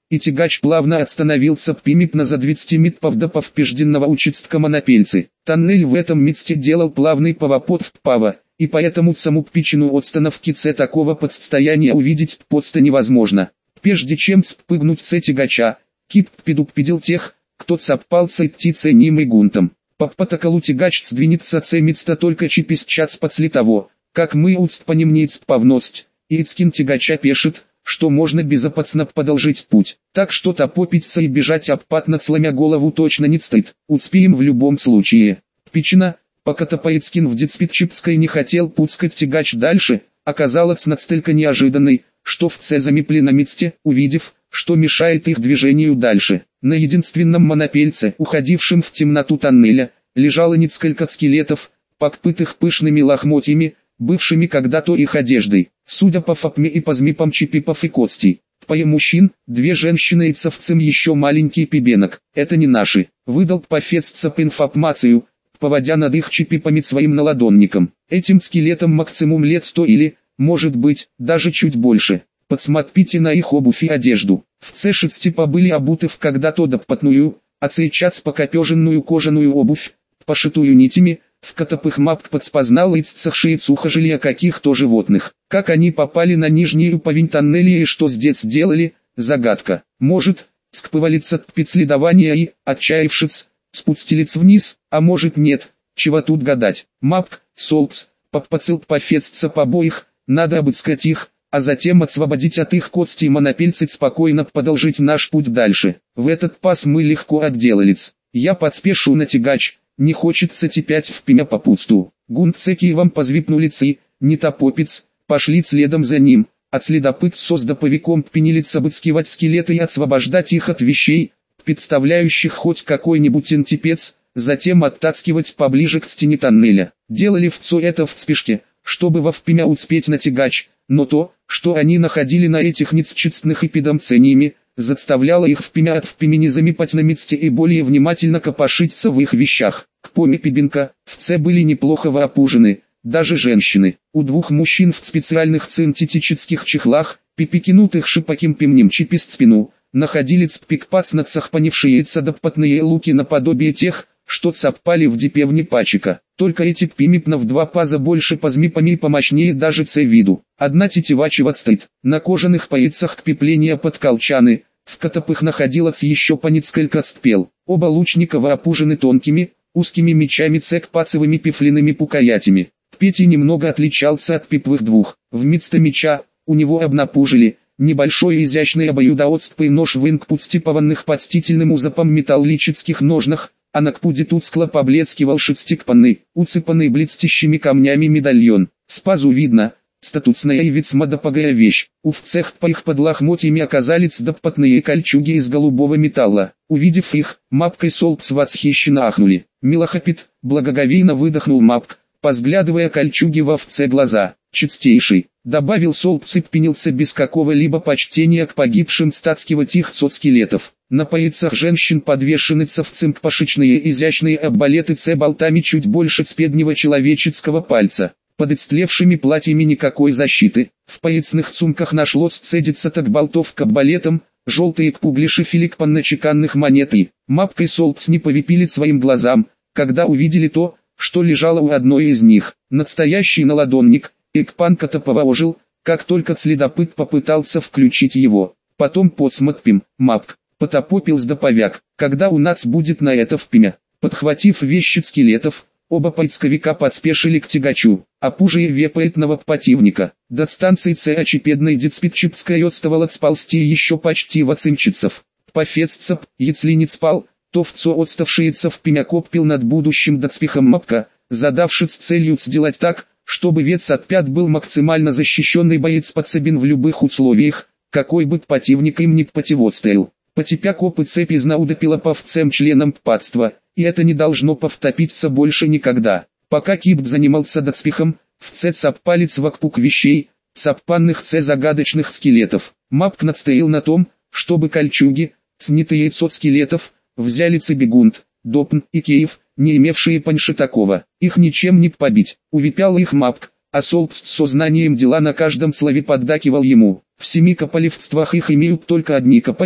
и тягач плавно остановился примерно за 20 метров до поврежденного участка монопельцы. Тоннель в этом месте делал плавный поворот вправо, и поэтому саму причину отстановки такого подстояния увидеть просто невозможно. Прежде чем спрыгнуть с тягача, Кип предупредил тех, кто цапался идти нимой гунтом. По протоколу тягач сдвинется место только через час после того, как мы по ним повность, и Ицкин тягача пешит, что можно безопасно продолжить путь. Так что топопиться и бежать обратно сломя голову точно не стоит, успеем в любом случае. Причина, пока Топоицкин в диспетчерской не хотел пускать тягач дальше, оказалась настолько неожиданной, что в замепли на месте, увидев, что мешает их движению дальше. На единственном монопельце, уходившем в темноту тоннеля, лежало несколько скелетов, покрытых пышными лохмотьями, бывшими когда-то их одеждой. Судя по форме и по змипам чипипов и костей, двое мужчин, 2 женщины и совсем еще маленький пебенок. Это не наши. Выдал Пафеццап информацию, поводя над их чипипами своим наладонником. Этим скелетам максимум лет 100 или, может быть, даже чуть больше. Подсмотрите на их обувь и одежду. В C6 были обуты в когда-то допотную, а сейчас покопеженную кожаную обувь, пошитую нитями, в которых Мапк подспознал иццахшие сухожилия каких-то животных. Как они попали на нижнюю половину тоннеля и что здесь делали, загадка. Может, скпывалиться от следования и, отчаявшись, спустились вниз, а может нет, чего тут гадать. Мапк, Солпс, подпацил Пафецца по обоих, надо обыскать их, а затем освободить от их кости и монопельцить спокойно продолжить наш путь дальше. В этот пас мы легко отделались. Я подспешу на тягач, не хочется тепять в пемя попусту. Гунцеки вам позвипнули и, не топопец, пошли следом за ним, от следопыт с доповиком пенились обыскивать скелеты и освобождать их от вещей, представляющих хоть какой-нибудь антипец, затем оттаскивать поближе к стене тоннеля. Делали это в спешке, чтобы вовремя успеть на тягач, но то, что они находили на этих нечестных и педамцениями, заставляло их впрямь не замипать на месте и более внимательно копошиться в их вещах. К поме пебенка, в были неплохо вооружены, даже женщины. У 2 мужчин в специальных синтетических чехлах, прикинутых шипаким пемнем через спину, находились пикпац нацахпанившиеся допотные луки наподобие тех, что цапали в дипевне пачека. Только эти примипно в 2 раза больше по змипами и помощнее даже виду. Одна тетива стоит. На кожаных поясах крепления под колчаны, в которых находилось еще по несколько стрел. Оба лучника вооружены тонкими, узкими мечами пацевыми пифляными пукаятями. Петя немного отличался от пиповых 2. Вместо меча, у него обнаружили небольшой изящный обоюдоострый нож в инкпустипованных подстительным узапом металлических ножнах, а на кпуде тускло поблескивал шестикпанный, уцепанный блестящими камнями медальон. С пазу видно, статусная и весьма допогая вещь. У всех по их под лохмотьями оказались допотные кольчуги из голубого металла. Увидев их, Мапк и Солпс восхищенно ахнули. Милохопит, благоговейно выдохнул Мапк, позглядывая кольчуги во глаза. Чистейший, добавил Солпс и принялся без какого-либо почтения к погибшим стаскивать их скелетов. На поясах женщин подвешены цинкпошечные изящные арбалеты болтами чуть больше среднего человеческого пальца. Под истлевшими платьями никакой защиты. В поясных сумках нашлось так болтов к арбалетам, желтые кпуглиши филикпанно-чеканных монеты. Мапк и Солпс не повипили своим глазам, когда увидели то, что лежало у одной из них. Настоящий наладонник, Экпанка-то положил, как только следопыт попытался включить его. Потом посмотрим, Мапк. Потопопил с доповяк, когда у нас будет на это впрямь. Подхватив вещи скелетов, оба поисковика подспешили к тягачу, опужая вепоэтного противника. До станции очепедной диспетчерской отставало сползти еще почти 8 часов. Пафеццап, если не спал, то отставшиеся впрямь копил над будущим доспехом Мапка, задавшись целью сделать так, чтобы вец от пят был максимально защищенный боец подсобен в любых условиях, какой бы противник им не противостоял. Потепя копы цепи знаудопила по всем членам патства, и это не должно повториться больше никогда. Пока Кипт занимался доспехом, в цаппалец вокруг вещей, цаппанных загадочных скелетов. Мапк настоял на том, чтобы кольчуги, снятые от скелетов, взяли Бегунт, Допн и Киев, не имевшие паньши такого. Их ничем не побить. Увипял их Мапк, а Солпс с сознанием дела на каждом слове поддакивал ему. В 7 копалевствах их имеют только одни копали,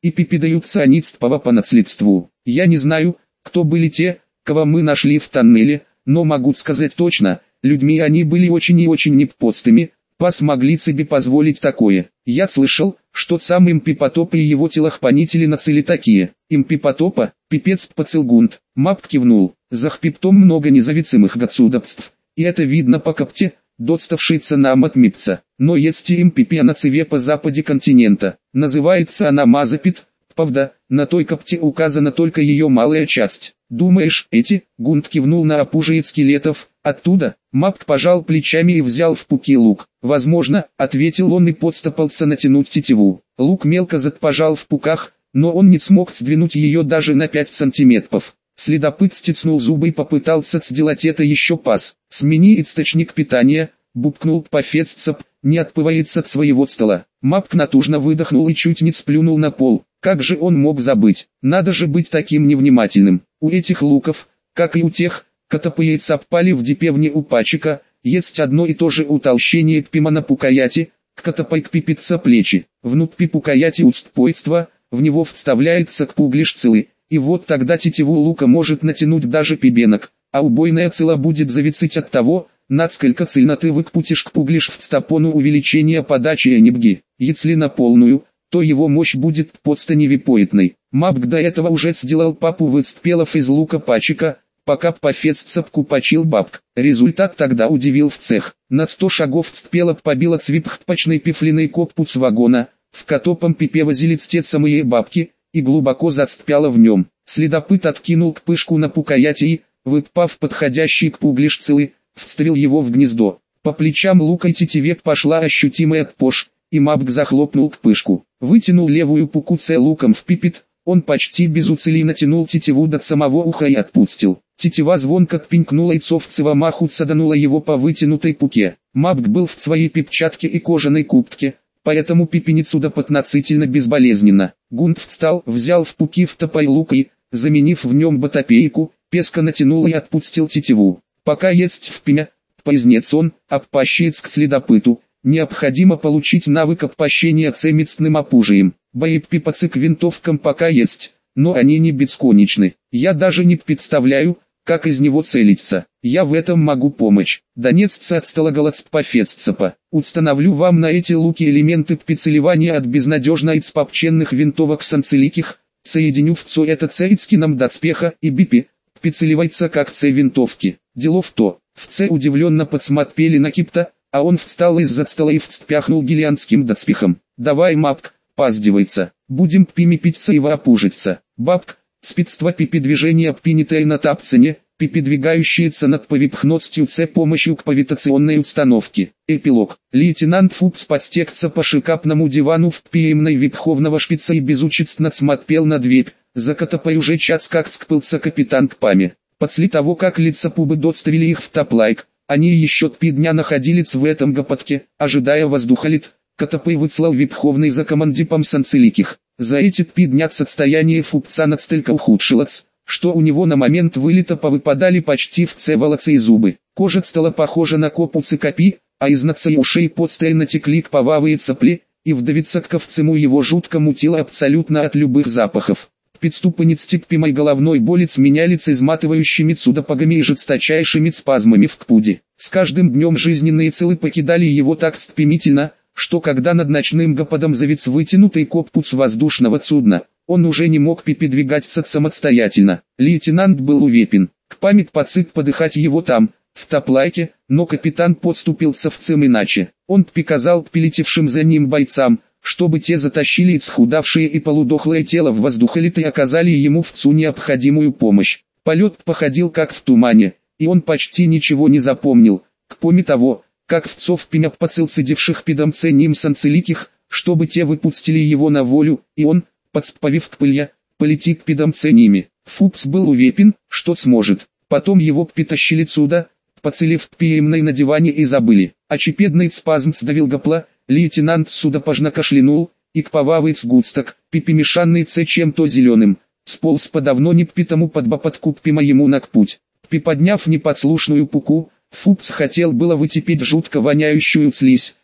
и пипи дают цианистпова по наследству. Я не знаю, кто были те, кого мы нашли в тоннеле, но могу сказать точно, людьми они были очень и очень неподстыми, пас могли себе позволить такое. Я слышал, что сам Импи-потоп и его телохранители на цели такие. Импи-потопа, пипец поцелгунт. Мап кивнул. За хпиптом много независимых государств, и это видно по копте, доставшейся нам от Мипца. Но есть и Импипия на цеве по западе континента. Называется она Мазапит, правда, на той копте указана только ее малая часть. Думаешь, эти? Гунт кивнул на опужие скелетов. Оттуда? Мап пожал плечами и взял в пуки лук. Возможно, ответил он и подступался натянуть тетиву. Лук мелко запожал в пуках, но он не смог сдвинуть ее даже на 5 сантиметров. Следопыт стиснул зубы и попытался сделать это еще пас. «Смени источник питания», — бубкнул Пафеццеп, не отпывается от своего стола. Мап натужно выдохнул и чуть не сплюнул на пол. Как же он мог забыть? Надо же быть таким невнимательным. У этих луков, как и у тех, которые цапали в дипевне у Пачика, есть одно и то же утолщение пима на пукаяти, катапай к пипица плечи. Внутри пукаяти устпойства, в него вставляется кпуглиш целый, и вот тогда тетиву лука может натянуть даже пибенок, а убойная цела будет зависеть от того, насколько цельно ты выкпутишь кпуглиш в стопону увеличения подачи анибги. Если на полную, то его мощь будет просто невипоэтной. Мапк до этого уже сделал папу выстпелов из лука Пачика, пока Пафеццеп купачил бабк. Результат тогда удивил в цех. На 100 шагов Стпелоп побила цвипхтпачной пифлиной коппуц вагона, в котопом пипе возили те самые бабки, и глубоко застпяла в нем. Следопыт откинул кпышку на пукаяти и, выпав подходящий кпуглиш целый, вставил его в гнездо. По плечам лука и тетиве пошла ощутимая отпош, и Мапк захлопнул кпышку. Вытянул левую пуку луком в пипет, он почти без усилий натянул тетиву до самого уха и отпустил. Тетива звонко пинкнула и цовцева маху саданула его по вытянутой пуке. Мапк был в своей пипчатке и кожаной куртке, поэтому пипеницу относительно безболезненно. Гунт встал, взял в пуки втопай лук и, заменив в нем батапейку, песко натянул и отпустил тетиву. Пока есть в пиме, пояснец он, обпащец к следопыту, необходимо получить навык обпащения цеместным опужием. Боеприпасы к винтовкам пока есть, но они не бесконечны. Я даже не представляю, как из него целиться. Я в этом могу помочь. Донецца отстала Пафеццепа. Установлю вам на эти луки элементы прицеливания от безнадежно испопченных винтовок санцеликих, соединю в ЦО это цейцкином доспеха и бипи, прицеливается как винтовки. Дело в то, в Ц удивленно подсмотрели на Кипта, а он встал из-за стола и вспяхнул гелианским доспехом. Давай, Мапк, паздивается, будем пими питься и воопужиться. Бабк, спидство пипи движения пинитое на тапцене, пипи двигающиеся над повипхностью Ц помощью к повитационной установке. Эпилог. Лейтенант Фупс подстекся по шикапному дивану в пиемной випховного шпица и безучестно смотрел на дверь, за котопой уже час как скпылся капитан к паме. После того как лица пубы доставили их в топлайк, они еще 5 дня находились в этом гопотке, ожидая воздухолит. Котопой выслал випховный за командипом санцеликих. За эти 5 дня состояние Фупца настолько ухудшилось, что у него на момент вылета повыпадали почти все волосы и зубы. Кожа стала похожа на копуцы копи, а из носа и ушей постоянно текли кровавые цепли, и вдавиться к ковцему его жутко мутило абсолютно от любых запахов. Подступы степпимой головной боли сменялись изматывающими цудопагами и жесточайшими спазмами в кпуде. С каждым днем жизненные целы покидали его так стремительно, что когда над ночным гоподом завис вытянутый коппуц воздушного судна, он уже не мог передвигаться самостоятельно. Лейтенант был увепен. К память пацик подыхать его там, в топлайке, но капитан подступился в цем иначе. Он приказал прилетевшим за ним бойцам, чтобы те затащили исхудавшее и полудохлое тело в воздухолит и оказали ему в ЦУ необходимую помощь. Полет походил как в тумане, и он почти ничего не запомнил, кроме того, как в ЦО впиняв пацил сидевших пидомце ним санцеликих, чтобы те выпустили его на волю, и он, подспавив к пылья, полетит к пидомце ними. Фупс был уверен, что сможет. Потом его притащили сюда, поцелив пиемной на диване и забыли. Очепедный спазм сдавил гопла, лейтенант судопожно кашлянул, и кровавый сгусток, пипимешанный чем-то зеленым, сполз по давно непитому подбопотку пима ему на путь. Приподняв неподслушную пуку, Фупс хотел было вытерпеть жутко воняющую слизь,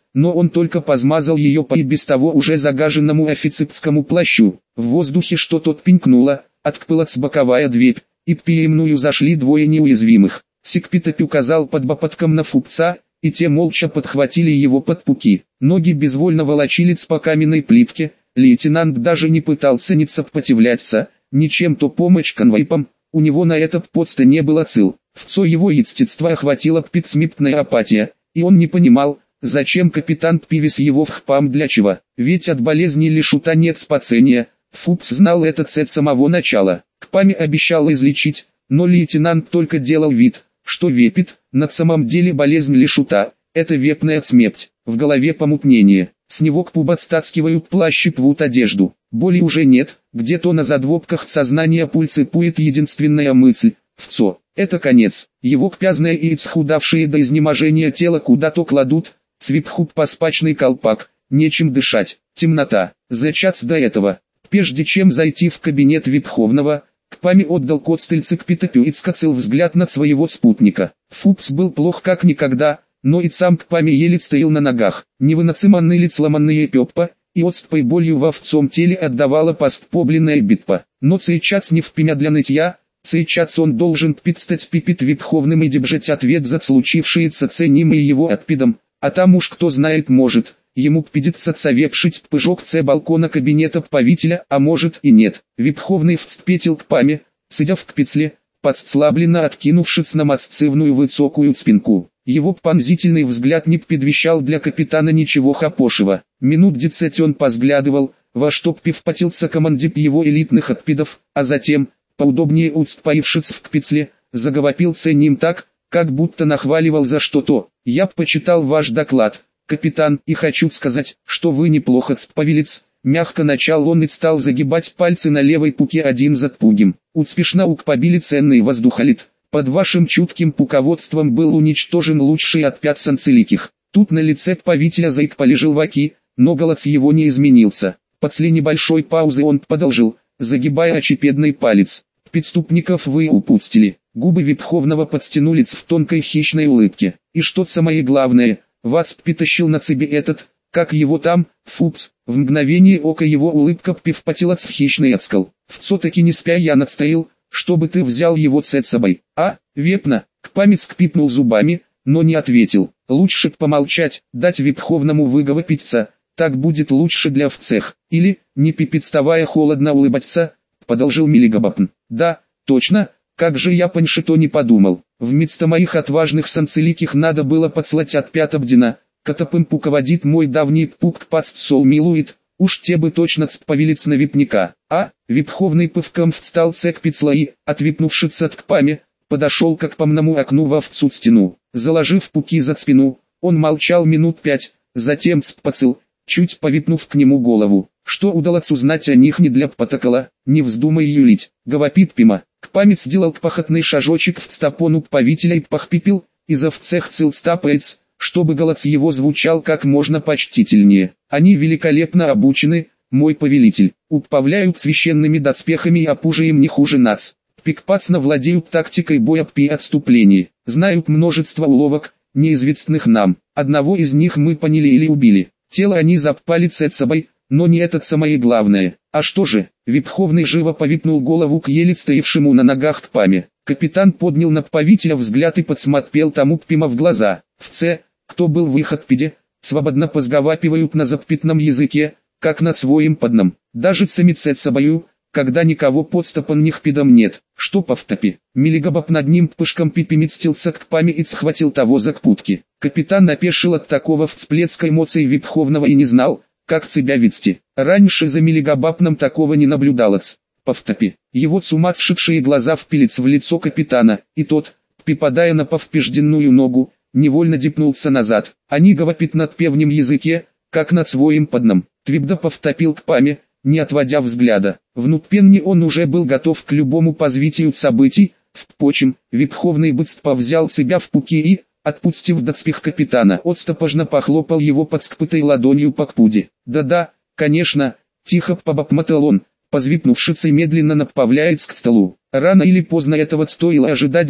но он только позмазал ее по и без того уже загаженному офицерскому плащу. В воздухе что-то пенькнуло, открылась боковая дверь, и в переимную зашли двое неуязвимых. Сикпитопи указал под бопотком на Фупца, и те молча подхватили его под пуки. Ноги безвольно волочились по каменной плитке, лейтенант даже не пытался не сопротивляться, ничем то помочь конвоипам, у него на это просто не было сил. Вцо его естества охватила пятисмертная апатия, и он не понимал, зачем капитан Пивис его в хпам для чего, ведь от болезни Лешута нет спасения. Фупс знал это с самого начала. Кпами обещал излечить, но лейтенант только делал вид, что вепит. На самом деле болезнь Лешута – это вепная смерть. В голове помутнение, с него к пуба стаскивают плащ и пвут одежду. Боли уже нет, где-то на задвобках сознания пульсирует единственная мысль – Вцо. Это конец. Его кпязное и исхудавшее до изнеможения тело куда-то кладут, свипхуп паспачный колпак, нечем дышать, темнота. За час до этого, прежде чем зайти в кабинет Випховного, Кпами отдал Коцтельцикпитопю и скосил взгляд на своего спутника. Фупс был плох как никогда, но и сам Кпами еле стоял на ногах. Невыносиманный лиц сломанные пеппа, и отступой болью во овцом теле отдавала постпобленная битва. Но сейчас не впрямь для нытья, сейчас он должен предстать пипит Випховным и держать ответ за случившееся ценимое его отпидом, а там уж кто знает может, ему придется совершить прыжок с балкона кабинета правителя, а может и нет. Випховный вцепетил к Паме, сидя в кпицле, подслабленно откинувшись на массивную высокую спинку. Его пронзительный взгляд не предвещал для капитана ничего хорошего. Минут 10 он позглядывал, во что впивпотился командир его элитных отпидов, а затем, поудобнее устроившись в кпицле, заговорил с ним так, как будто нахваливал за что-то. «Я почитал ваш доклад, капитан, и хочу сказать, что вы неплохо справились». Мягко начал он и стал загибать пальцы на левой пуке один за другим. Успешно укпобили ценный воздухолит. Под вашим чутким пуководством был уничтожен лучший от 5 санцеликих. Тут на лице правителя заикпали желваки, но голос его не изменился. После небольшой паузы он продолжил, загибая очепедный палец. «Преступников вы упустили». Губы Випховного подстянулись в тонкой хищной улыбке. «И что самое главное, вас притащил на себе этот, как его там, Фупс». В мгновение ока его улыбка впивпотелась в хищный оскал. «Все-таки не спя я настоял, чтобы ты взял его с собой». «А, вепна», Кпамец скрипнул зубами, но не ответил. «Лучше помолчать, дать Випховному выговориться, так будет лучше для всех». Или, не переставая холодно улыбаться, продолжил Милигабапн. «Да, точно, как же я то не подумал. Вместо моих отважных санцеликих надо было подслать от Пятабдина, котопым пуководит мой давний пук пастсол милует, уж те бы точно сповелец на випника». А, Випховный пывком встал цекпицла и, отвипнувшись от Кпами, подошел к окпомному окну во овцу стену. Заложив пуки за спину, он молчал минут 5, затем спацил, чуть повипнув к нему голову. Что удалось узнать о них не для протокола, не вздумай юлить. Гавапит Пима. Кпамец сделал пахотный шажочек в стопону правителя и пахпипил, изо всех цил стапается, чтобы голос его звучал как можно почтительнее. Они великолепно обучены, мой повелитель, управляют священными доспехами и оружием не хуже нас. Прекрасно владеют тактикой боя при отступлении, знают множество уловок, неизвестных нам. Одного из них мы поняли или убили. Тело они запали с собой, но не это самое главное. А что же? Випховный живо повипнул голову к еле стоявшему на ногах Кпаме. Капитан поднял на правителя взгляд и подсмотрел тому Пима в глаза. Кто был в их отпиде, свободно позговапивают на запятном языке, как на своим подном. Даже самицет собою, когда никого подстопан них пидом нет. Что по втопе? Милигабаб над ним пышком пипимистился к Кпаме и схватил того за кпутки. Капитан опешил от такого всплеска эмоций Випховного и не знал, как себя вести. Раньше за Милигабапном такого не наблюдалось. По втопе, его сумасшедшие глаза впились в лицо капитана, и тот, припадая на поврежденную ногу, невольно дипнулся назад. Они говорят над певнем языке, как над своим подном. Твибда повтопил Кпаме, не отводя взгляда. Внутпенне он уже был готов к любому позвитию событий. Впрочем, Випховный быстро взял себя в пуки и, отпустив доспех капитана, отстопожно похлопал его под скпытой ладонью по кпуде. «Да-да, конечно», — тихо побопмотал он, позвипнувшись и медленно направляясь к столу. Рано или поздно этого стоило ожидать, да,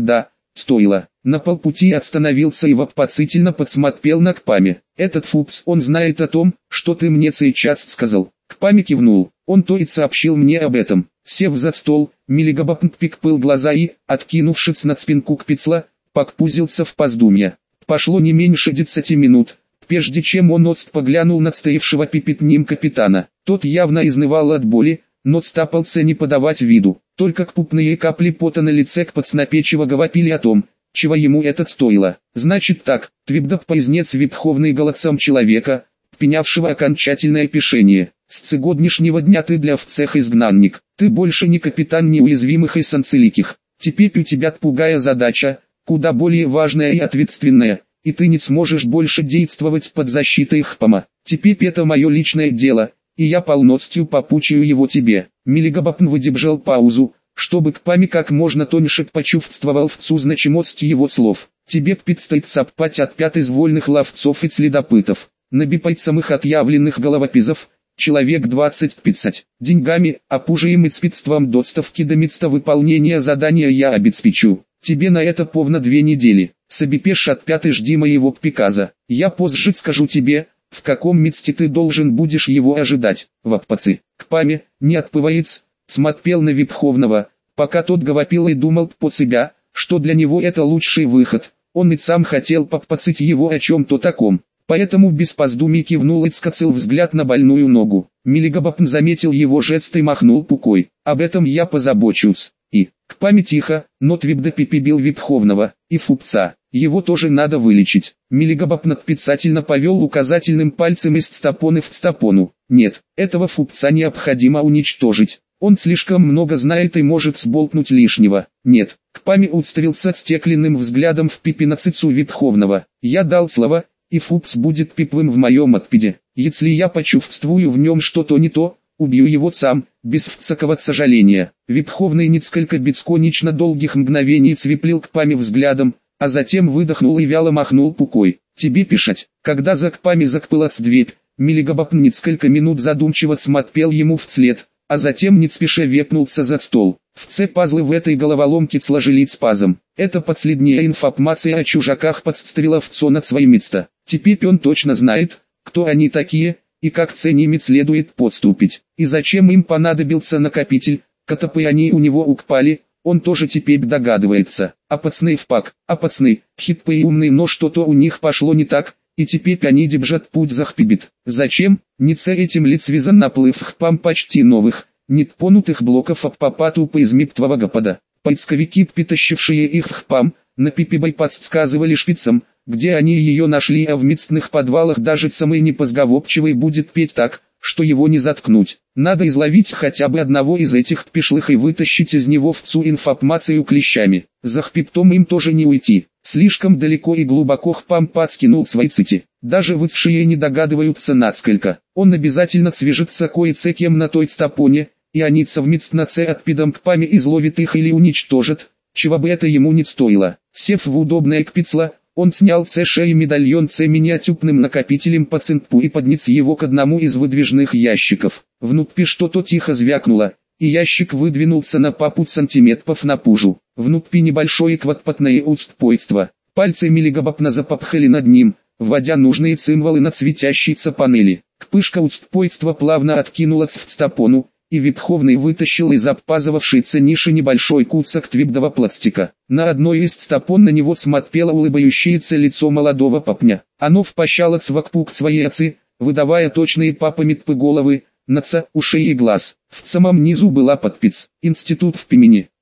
стоило. На полпути остановился и вопросительно подсмотрел на Кпаме. «Этот фупс, он знает о том, что ты мне сейчас сказал». Кпаме кивнул. Он то и сообщил мне об этом. Сев за стол, Милигабапн прикрыл глаза и, откинувшись на спинку кпицла, покпузился в поздумья. Пошло не меньше 10 минут, прежде чем он поглянул на стоявшего перед ним капитана. Тот явно изнывал от боли, но стапался не подавать виду. Только крупные капли пота на лице подснапечиво говорили о том, чего ему это стоило. «Значит так», — твердо произнес верховный голосом человека, принявшего окончательное решение. «С сегодняшнего дня ты для всех изгнанник. Ты больше не капитан неуязвимых и санцеликих. Теперь у тебя другая задача, куда более важная и ответственная, и ты не сможешь больше действовать под защитой Хпама. Теперь это мое личное дело, и я полностью попучаю его тебе». Милигабапн выдержал паузу, чтобы Кпаме как можно тоньше почувствовал всю значимость его слов. «Тебе предстоит сапать от 5 вольных ловцов и следопытов, набипать самых отъявленных головопизов, человек 20-30. Деньгами, опужием и спецством доставки до места выполнения задания я обеспечу. Тебе на это повно 2 недели. Собепешь от 5 жди моего приказа. Я позже скажу тебе, в каком месте ты должен будешь его ожидать». Ваппацы. Кпаме, не отпывается, смотрел на Верховного, пока тот говорил и думал по себя, что для него это лучший выход. Он и сам хотел попацать его о чем-то таком. Поэтому без поздумий кивнул и скосил взгляд на больную ногу. Милигабапн заметил его жест и махнул рукой. «Об этом я позабочусь». И, Кпаме тихо, но твердо перебил Верховного, и фупца. Его тоже надо вылечить. Милигабапн специально повел указательным пальцем из стапоны в стапону. «Нет, этого фупца необходимо уничтожить. Он слишком много знает и может сболтнуть лишнего». «Нет». Кпаме уставился стекленным взглядом в пипинацицу Верховного. «Я дал слово, и фупс будет пиплым в моем отпеде. Если я почувствую в нем что-то не то, убью его сам, без всякого сожаления». Верховный несколько бесконечно долгих мгновений цвеплил Кпаме взглядом, а затем выдохнул и вяло махнул рукой. «Тебе пишать». Когда за Кпаме закрылась дверь, Милигабапн несколько минут задумчиво смотрел ему вслед, а затем не спеша вепнулся за стол. Все пазлы в этой головоломке сложились спазом. Это последняя информация о чужаках подставила Вцо над свое место. Теперь он точно знает, кто они такие, и как с ними следует подступить. И зачем им понадобился накопитель, котопы они у него укпали, он тоже теперь догадывается. А пацаны хитпы и умные, но что-то у них пошло не так, и теперь они держат путь захпибит. Зачем? Не с этим ли связан наплыв Хпам почти новых, непонутых блоков об попату по из мертвого Гапада. Поисковики, притащившие их в Хпам, на пипибай подсказывали шпицам, где они ее нашли, а в местных подвалах даже самый непозговорчивый будет петь так, что его не заткнуть. Надо изловить хотя бы одного из этих пришлых и вытащить из него всю информацию клещами. За хпиптом им тоже не уйти. Слишком далеко и глубоко Хпам подскинул свои цити. Даже высшие не догадываются насколько. Он обязательно свяжется кое-с-кем на той стапоне, и они совместно с отпидом Кпаме изловит их или уничтожат, чего бы это ему не стоило. Сев в удобное кпицло, он снял с шеи медальон с миниатюрным накопителем по цинпу и поднес его к одному из выдвижных ящиков. Внутри что-то тихо звякнуло, и ящик выдвинулся на пару сантиметров на пужу. Внутри небольшое квадратное устройство. Пальцы Милигабапна запапхали над ним, вводя нужные символы на светящейся панели. Кпышка устройства плавно откинулась в стапону, и Верховный вытащил из обпазывавшейся ниши небольшой кусок твердого пластика. На одной из стапон на него смотрело улыбающееся лицо молодого папня. Оно впащалось вокруг своей оцы, выдавая точные папометпы головы, носа, ушей и глаз. В самом низу была подпись «Институт в Пимени».